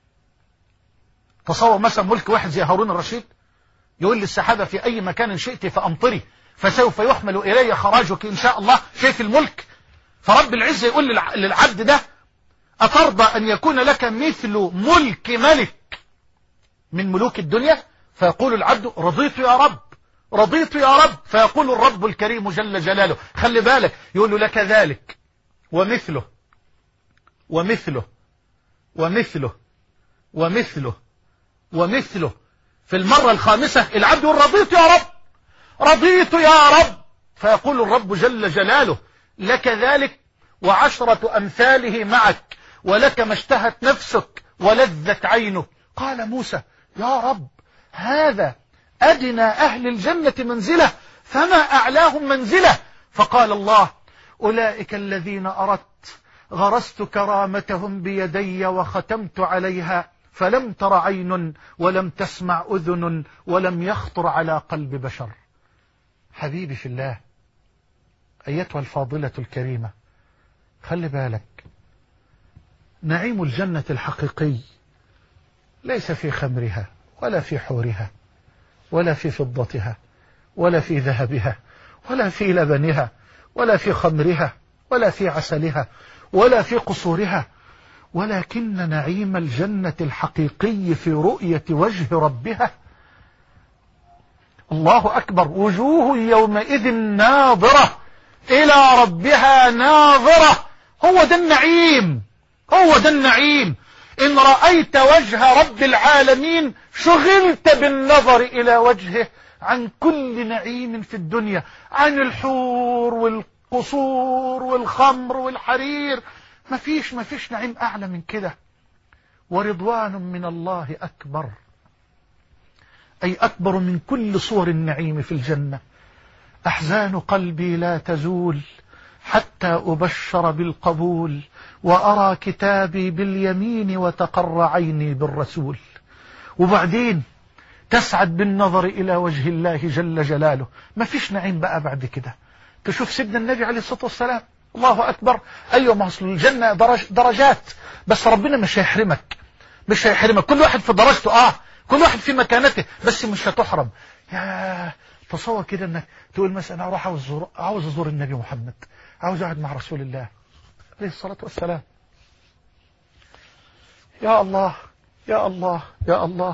تصور مثلا ملك واحد زي هارون الرشيد يقول للسحابة: في أي مكان شئت فأمطري فسوف يحمل إلي خراجك إن شاء الله. شايف الملك؟ فرب العزة يقول للعبد ده: أترضى أن يكون لك مثل ملك ملك من ملوك الدنيا؟ فيقول العبد: رضيت يا رب، رضيت يا رب. فيقول الرب الكريم جل جلاله: خلي بالك، يقول له: لك ذلك ومثله ومثله ومثله ومثله ومثله. في المرة الخامسة العبد يقول: رضيت يا رب، رضيت يا رب. فيقول الرب جل جلاله: لك ذلك وعشرة أمثاله معك، ولك ما اشتهت نفسك ولذت عينك. قال موسى: يا رب، هذا أدنى أهل الجنة منزلة، فما أعلاهم منزلة؟ فقال الله: أولئك الذين أردت غرست كرامتهم بيدي وختمت عليها، فلم تر عين ولم تسمع أذن ولم يخطر على قلب بشر. حبيبي في الله، أيتها الفاضلة الكريمة، خلي بالك، نعيم الجنة الحقيقي ليس في خمرها ولا في حورها ولا في فضتها ولا في ذهبها ولا في لبنها ولا في خمرها ولا في عسلها ولا في قصورها، ولكن نعيم الجنة الحقيقي في رؤية وجه ربها. الله أكبر. وجوه يومئذ ناظرة إلى ربها ناظرة. هو ده النعيم، هو ده النعيم. إن رأيت وجه رب العالمين شغلت بالنظر إلى وجهه عن كل نعيم في الدنيا، عن الحور والقصور والخمر والحرير. ما فيش ما فيش نعيم أعلى من كده. ورضوان من الله أكبر، أي أكبر من كل صور النعيم في الجنة. أحزان قلبي لا تزول حتى أبشر بالقبول، وأرى كتابي باليمين وتقر عيني بالرسول. وبعدين تسعد بالنظر إلى وجه الله جل جلاله. ما فيش نعيم بقى بعد كده. تشوف سيدنا النبي عليه الصلاة والسلام، الله أكبر. أيوة، ما أصل الجنة درج درجات، بس ربنا مش هيحرمك، مش هيحرمك. كل واحد في درجته، آه كل واحد في مكانته، بس مش هتحرم. يا تصور كده انك تقول مثلا: انا اروح عاوز ازور عاوز ازور النبي محمد، عاوز اقعد مع رسول الله عليه الصلاة والسلام. يا الله يا الله يا الله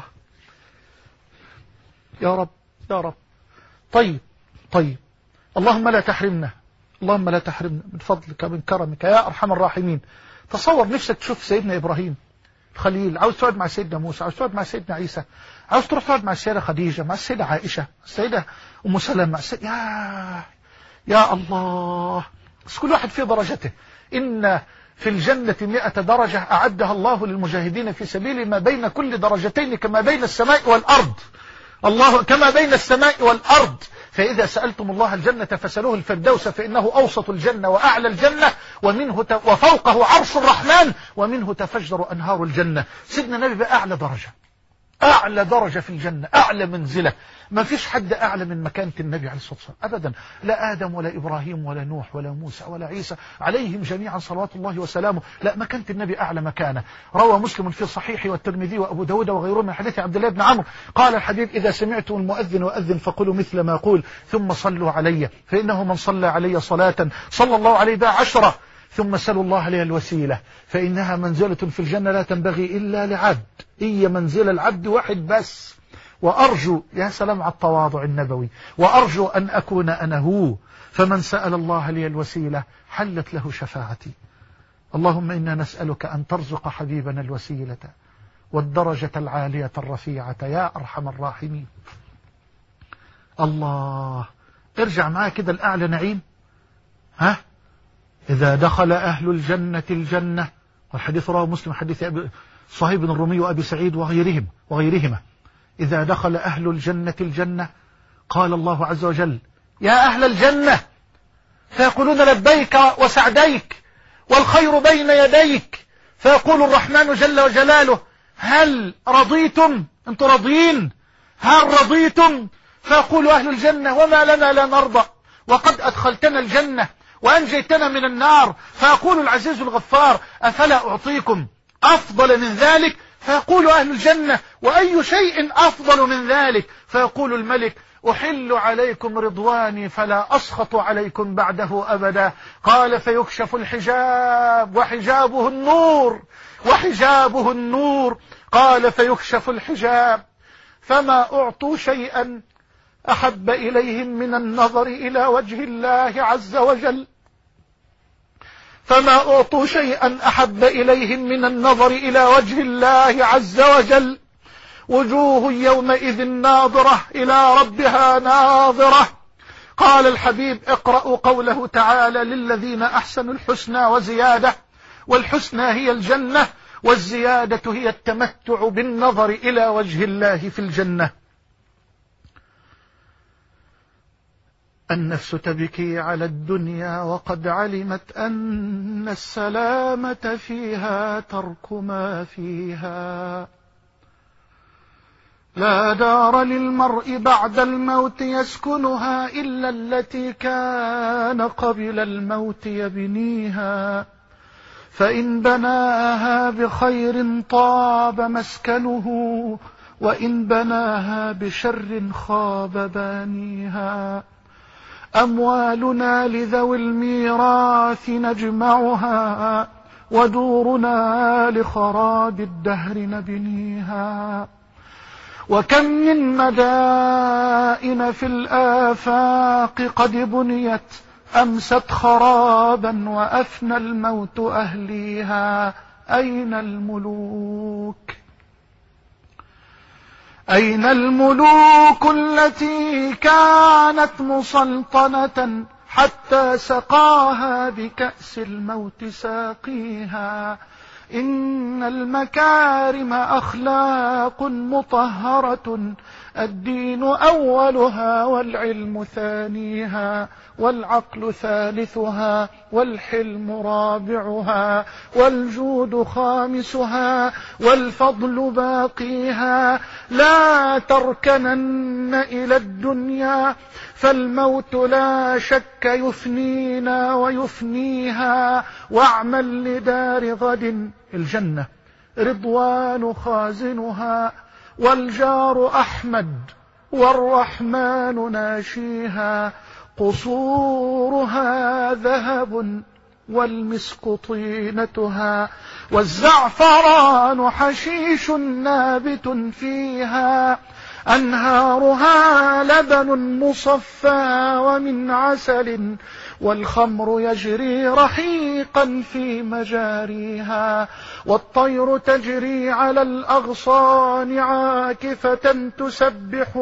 يا رب يا رب. طيب طيب اللهم لا تحرمنا، اللهم لا تحرمنا من فضلك من كرمك يا أرحم الراحمين. تصور نفسك تشوف سيدنا إبراهيم الخليل، عاوز تقعد مع سيدنا موسى، عاوز تقعد مع سيدنا عيسى، عاوز تروح تقعد مع السيدة خديجة، مع السيدة عائشة، السيدة أم سلمة، مع السيدة يا يا الله. بس كل واحد في درجته. إن في الجنة مئة درجة أعدها الله للمجاهدين في سبيل، ما بين كل درجتين كما بين السماء والأرض، الله كما بين السماء والأرض. فإذا سألتم الله الجنة فسألوه الفردوس فإنه أوسط الجنة وأعلى الجنة، ومنه ت... وفوقه عرش الرحمن، ومنه تفجر أنهار الجنة. سيدنا النبي بأعلى درجة، أعلى درجة في الجنة، أعلى منزلة. ما فيش حد أعلى من مكانة النبي عليه الصلاة والسلام أبدا، لا آدم ولا إبراهيم ولا نوح ولا موسى ولا عيسى عليهم جميعا صلوات الله وسلامه، لا، مكانة النبي أعلى مكانة. روى مسلم في صحيحه والترمذي وأبو داود وغيرهم من حديث عبد الله بن عمرو قال الحبيب: إذا سمعتم المؤذن وأذن فقولوا مثل ما أقول ثم صلوا علي، فإنه من صلى علي صلاة صلى الله عليه بها عشرة، ثم سلوا الله لي الوسيلة فإنها منزلة في الجنة لا تنبغي إلا لعبد، هي منزل العبد واحد بس. وأرجو، يا سلام على التواضع النبوي، وأرجو أن أكون أنا هو، فمن سأل الله لي الوسيلة حلت له شفاعتي. اللهم إنا نسألك أن ترزق حبيبنا الوسيلة والدرجة العالية الرفيعة يا أرحم الراحمين. الله، ارجع معايا كده الأعلى نعيم. ها، إذا دخل أهل الجنة الجنة، والحديث رواه مسلم حديث صهيب بن الرومي وأبي سعيد وغيرهم وغيرهما، إذا دخل أهل الجنة الجنة قال الله عز وجل: يا أهل الجنة، فيقولون: لبيك وسعديك والخير بين يديك، فيقول الرحمن جل وجلاله: هل رضيتم؟ أنتم راضيين؟ هل رضيتم؟ فيقول أهل الجنة: وما لنا لا نرضى، وقد أدخلتنا الجنة وأنجيتنا من النار. فيقول العزيز الغفار: أفلا أعطيكم أفضل من ذلك؟ فيقول أهل الجنة: وأي شيء أفضل من ذلك؟ فيقول الملك: أحل عليكم رضواني فلا أسخط عليكم بعده أبدا. قال: فيكشف الحجاب وحجابه النور وحجابه النور. قال: فيكشف الحجاب فما أعطوا شيئا أحب إليهم من النظر إلى وجه الله عز وجل، فما أعطوا شيئا أحب إليهم من النظر إلى وجه الله عز وجل. وجوه يومئذ ناظرة إلى ربها ناظرة. قال الحبيب: اقرأوا قوله تعالى: للذين أحسنوا الحسنى وزيادة، والحسنى هي الجنة، والزيادة هي التمتع بالنظر إلى وجه الله في الجنة. النفس تبكي على الدنيا وقد علمت أن السلامة فيها ترك ما فيها. لا دار للمرء بعد الموت يسكنها إلا التي كان قبل الموت يبنيها، فإن بناها بخير طاب مسكنه، وإن بناها بشر خاب بانيها. أموالنا لذوي الميراث نجمعها، ودورنا لخراب الدهر نبنيها. وكم من مدائن في الآفاق قد بنيت أمست خرابا وأفنى الموت أهليها. أين الملوك؟ أين الملوك التي كانت مسلطنة حتى سقاها بكأس الموت ساقيها؟ إن المكارم أخلاق مطهرة، الدين أولها والعلم ثانيها، والعقل ثالثها، والحلم رابعها، والجود خامسها، والفضل باقيها. لا تركنن إلى الدنيا، فالموت لا شك يفنينا ويفنيها. واعمل لدار غد الجنة رضوان خازنها، والجار أحمد والرحمن ناشيها. قصورها ذهب والمسك طينتها، والزعفران حشيش نابت فيها. أنهارها لبن مصفى ومن عسل، والخمر يجري رحيقا في مجاريها، والطير تجري على الأغصان عاكفة تسبح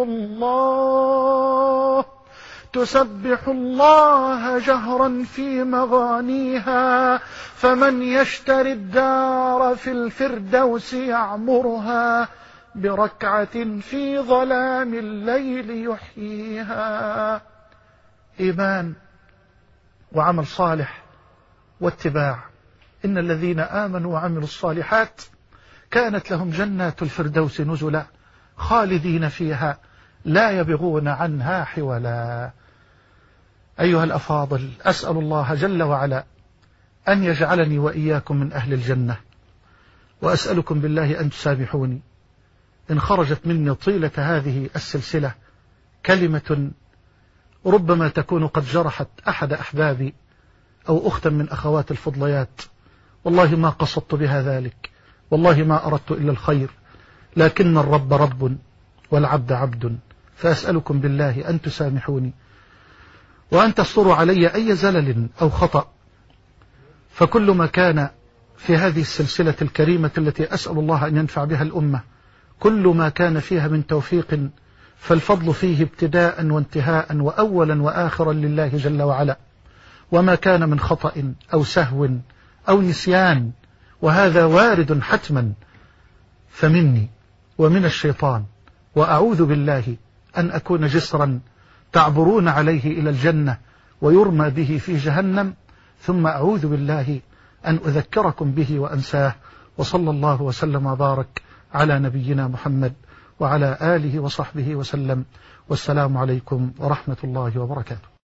الله تسبح الله جهرا في مغانيها. فمن يشتري الدار في الفردوس يعمرها، بركعة في ظلام الليل يحييها. إيمان وعمل صالح واتباع. إن الذين آمنوا وعملوا الصالحات كانت لهم جنات الفردوس نزلا خالدين فيها لا يبغون عنها حولا. أيها الأفاضل، أسأل الله جل وعلا أن يجعلني وإياكم من أهل الجنة، وأسألكم بالله أن تسامحوني إن خرجت مني طيلة هذه السلسلة كلمة ربما تكون قد جرحت أحد أحبابي أو أختا من أخوات الفضليات. والله ما قصدت بها ذلك، والله ما أردت إلا الخير، لكن الرب رب والعبد عبد. فأسألكم بالله أن تسامحوني وأن تستروا علي أي زلل أو خطأ. فكل ما كان في هذه السلسلة الكريمة التي أسأل الله أن ينفع بها الأمة، كل ما كان فيها من توفيق فالفضل فيه ابتداء وانتهاء وأولا وآخرا لله جل وعلا، وما كان من خطأ أو سهو أو نسيان، وهذا وارد حتما، فمني ومن الشيطان، وأعوذ بالله أن أكون جسرا تعبرون عليه إلى الجنة ويرمى به في جهنم، ثم أعوذ بالله أن أذكركم به وأنساه. وصلى الله وسلم وبارك على نبينا محمد وعلى آله وصحبه وسلم، والسلام عليكم ورحمة الله وبركاته.